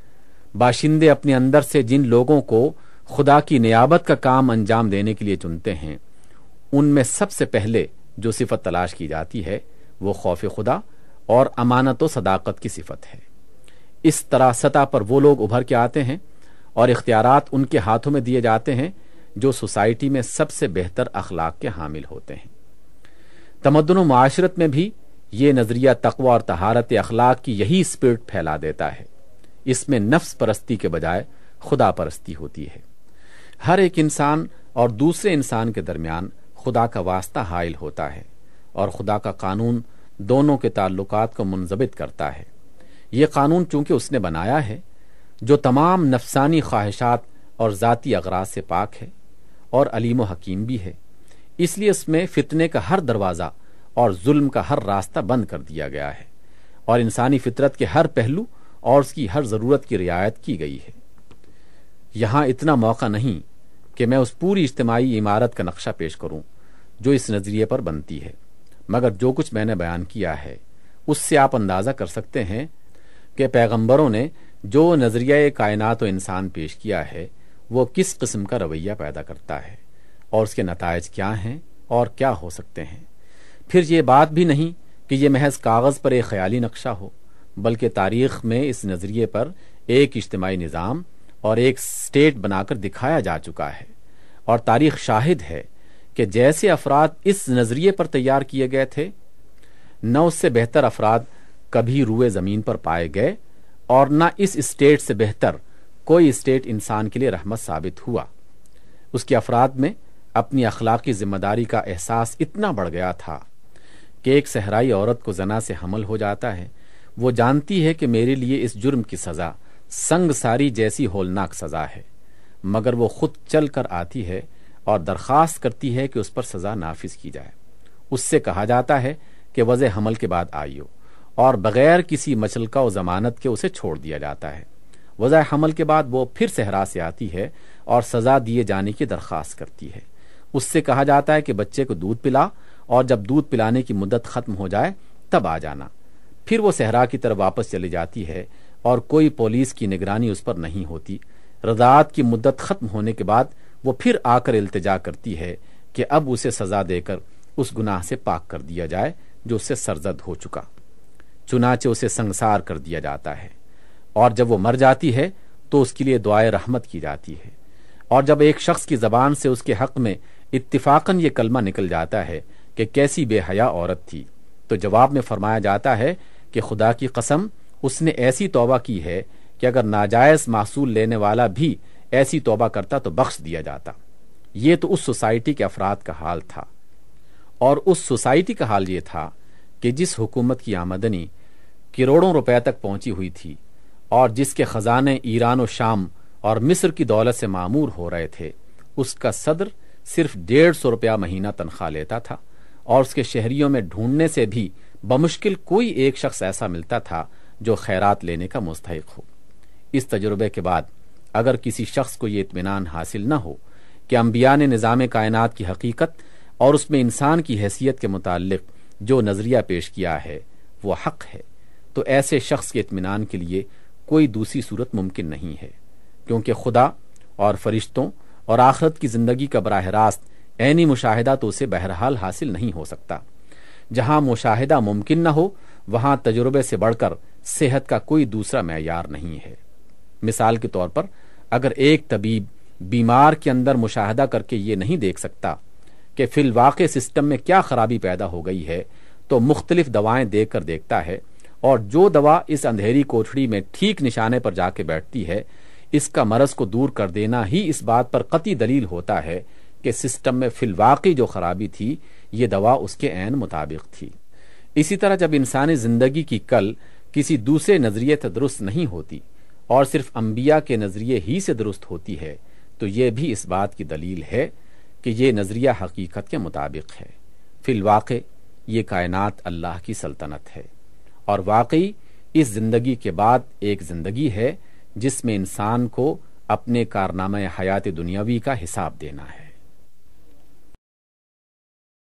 باشندے اپنے اندر سے جن لوگوں کو خدا کی نیابت کا کام انجام دینے کے لیے چنتے ہیں ان میں سب سے پہلے جو صفت تلاش کی جاتی ہے وہ خوف خدا اور امانت و صداقت کی صفت ہے۔ اس طرح سطح پر وہ لوگ ابھر کے آتے ہیں اور اختیارات ان کے ہاتھوں میں دیے جاتے ہیں جو سوسائٹی میں سب سے بہتر اخلاق کے حامل ہوتے ہیں۔ تمدن و معاشرت میں بھی یہ نظریہ تقوی اور طہارت اخلاق کی یہی اسپرٹ پھیلا دیتا ہے۔ اس میں نفس پرستی کے بجائے خدا پرستی ہوتی ہے۔ ہر ایک انسان اور دوسرے انسان کے درمیان خدا کا واسطہ حائل ہوتا ہے اور خدا کا قانون دونوں کے تعلقات کو منضبط کرتا ہے۔ یہ قانون چونکہ اس نے بنایا ہے جو تمام نفسانی خواہشات اور ذاتی اغراض سے پاک ہے اور علیم و حکیم بھی ہے، اس لیے اس میں فتنے کا ہر دروازہ اور ظلم کا ہر راستہ بند کر دیا گیا ہے اور انسانی فطرت کے ہر پہلو اور اس کی ہر ضرورت کی رعایت کی گئی ہے۔ یہاں اتنا موقع نہیں کہ میں اس پوری اجتماعی عمارت کا نقشہ پیش کروں جو اس نظریے پر بنتی ہے، مگر جو کچھ میں نے بیان کیا ہے اس سے آپ اندازہ کر سکتے ہیں کہ پیغمبروں نے جو نظریہ کائنات و انسان پیش کیا ہے وہ کس قسم کا رویہ پیدا کرتا ہے اور اس کے نتائج کیا ہیں اور کیا ہو سکتے ہیں۔ پھر یہ بات بھی نہیں کہ یہ محض کاغذ پر ایک خیالی نقشہ ہو، بلکہ تاریخ میں اس نظریے پر ایک اجتماعی نظام اور ایک اسٹیٹ بنا کر دکھایا جا چکا ہے، اور تاریخ شاہد ہے کہ جیسے افراد اس نظریے پر تیار کیے گئے تھے نہ اس سے بہتر افراد کبھی روئے زمین پر پائے گئے، اور نہ اس اسٹیٹ سے بہتر کوئی اسٹیٹ انسان کے لیے رحمت ثابت ہوا۔ اس کے افراد میں اپنی اخلاقی ذمہ داری کا احساس اتنا بڑھ گیا تھا کہ ایک صحرائی عورت کو زنا سے حمل ہو جاتا ہے، وہ جانتی ہے کہ میرے لیے اس جرم کی سزا سنگ ساری جیسی ہولناک سزا ہے، مگر وہ خود چل کر آتی ہے اور درخواست کرتی ہے کہ اس پر سزا نافذ کی جائے۔ اس سے کہا جاتا ہے کہ وضع حمل کے بعد آئیو، اور بغیر کسی مچلکہ و ضمانت کے اسے چھوڑ دیا جاتا ہے۔ وضع حمل کے بعد وہ پھر صحرا سے آتی ہے اور سزا دیے جانے کی درخواست کرتی ہے۔ اس سے کہا جاتا ہے کہ بچے کو دودھ پلا، اور جب دودھ پلانے کی مدت ختم ہو جائے تب آ جانا۔ پھر وہ صحرا کی طرف واپس چلی جاتی ہے اور کوئی پولیس کی نگرانی اس پر نہیں ہوتی۔ رضاعت کی مدت ختم ہونے کے بعد وہ پھر آ کر التجا کرتی ہے کہ اب اسے سزا دے کر اس گناہ سے پاک کر دیا جائے جو اس سے سرزد ہو چکا۔ چنانچہ اسے سنگسار کر دیا جاتا ہے، اور جب وہ مر جاتی ہے تو اس کے لیے دعائے رحمت کی جاتی ہے۔ اور جب ایک شخص کی زبان سے اس کے حق میں اتفاقاً یہ کلمہ نکل جاتا ہے کہ کیسی بے حیا عورت تھی، تو جواب میں فرمایا جاتا ہے کہ خدا کی قسم اس نے ایسی توبہ کی ہے کہ اگر ناجائز محصول لینے والا بھی ایسی توبہ کرتا تو بخش دیا جاتا۔ یہ تو اس سوسائٹی کے افراد کا حال تھا، اور اس سوسائٹی کا حال یہ تھا کہ جس حکومت کی آمدنی کروڑوں روپے تک پہنچی ہوئی تھی، اور جس کے خزانے ایران و شام اور مصر کی دولت سے معمور ہو رہے تھے، اس کا صدر صرف 150 روپیہ مہینہ تنخواہ لیتا تھا، اور اس کے شہریوں میں ڈھونڈنے سے بھی بمشکل کوئی ایک شخص ایسا ملتا تھا جو خیرات لینے کا مستحق ہو۔ اس تجربے کے بعد اگر کسی شخص کو یہ اطمینان حاصل نہ ہو کہ انبیاء نے نظام کائنات کی حقیقت اور اس میں انسان کی حیثیت کے متعلق جو نظریہ پیش کیا ہے وہ حق ہے، تو ایسے شخص کے اطمینان کے لیے کوئی دوسری صورت ممکن نہیں ہے، کیونکہ خدا اور فرشتوں اور آخرت کی زندگی کا براہ راست عینی مشاہدہ تو اسے بہرحال حاصل نہیں ہو سکتا۔ جہاں مشاہدہ ممکن نہ ہو وہاں تجربے سے بڑھ کر صحت کا کوئی دوسرا معیار نہیں ہے۔ مثال کے طور پر اگر ایک طبیب بیمار کے اندر مشاہدہ کر کے یہ نہیں دیکھ سکتا کہ فی الواقع سسٹم میں کیا خرابی پیدا ہو گئی ہے، تو مختلف دوائیں دے کر دیکھتا ہے، اور جو دوا اس اندھیری کوٹھڑی میں ٹھیک نشانے پر جا کے بیٹھتی ہے، اس کا مرض کو دور کر دینا ہی اس بات پر قطعی دلیل ہوتا ہے کہ سسٹم میں فی الواقع جو خرابی تھی یہ دوا اس کے عین مطابق تھی۔ اسی طرح جب انسانی زندگی کی کل کسی دوسرے نظریے سے درست نہیں ہوتی اور صرف انبیاء کے نظریے ہی سے درست ہوتی ہے، تو یہ بھی اس بات کی دلیل ہے کہ یہ نظریہ حقیقت کے مطابق ہے۔ فی الواقع یہ کائنات اللہ کی سلطنت ہے، اور واقعی اس زندگی کے بعد ایک زندگی ہے جس میں انسان کو اپنے کارنامہ حیات دنیاوی کا حساب دینا ہے۔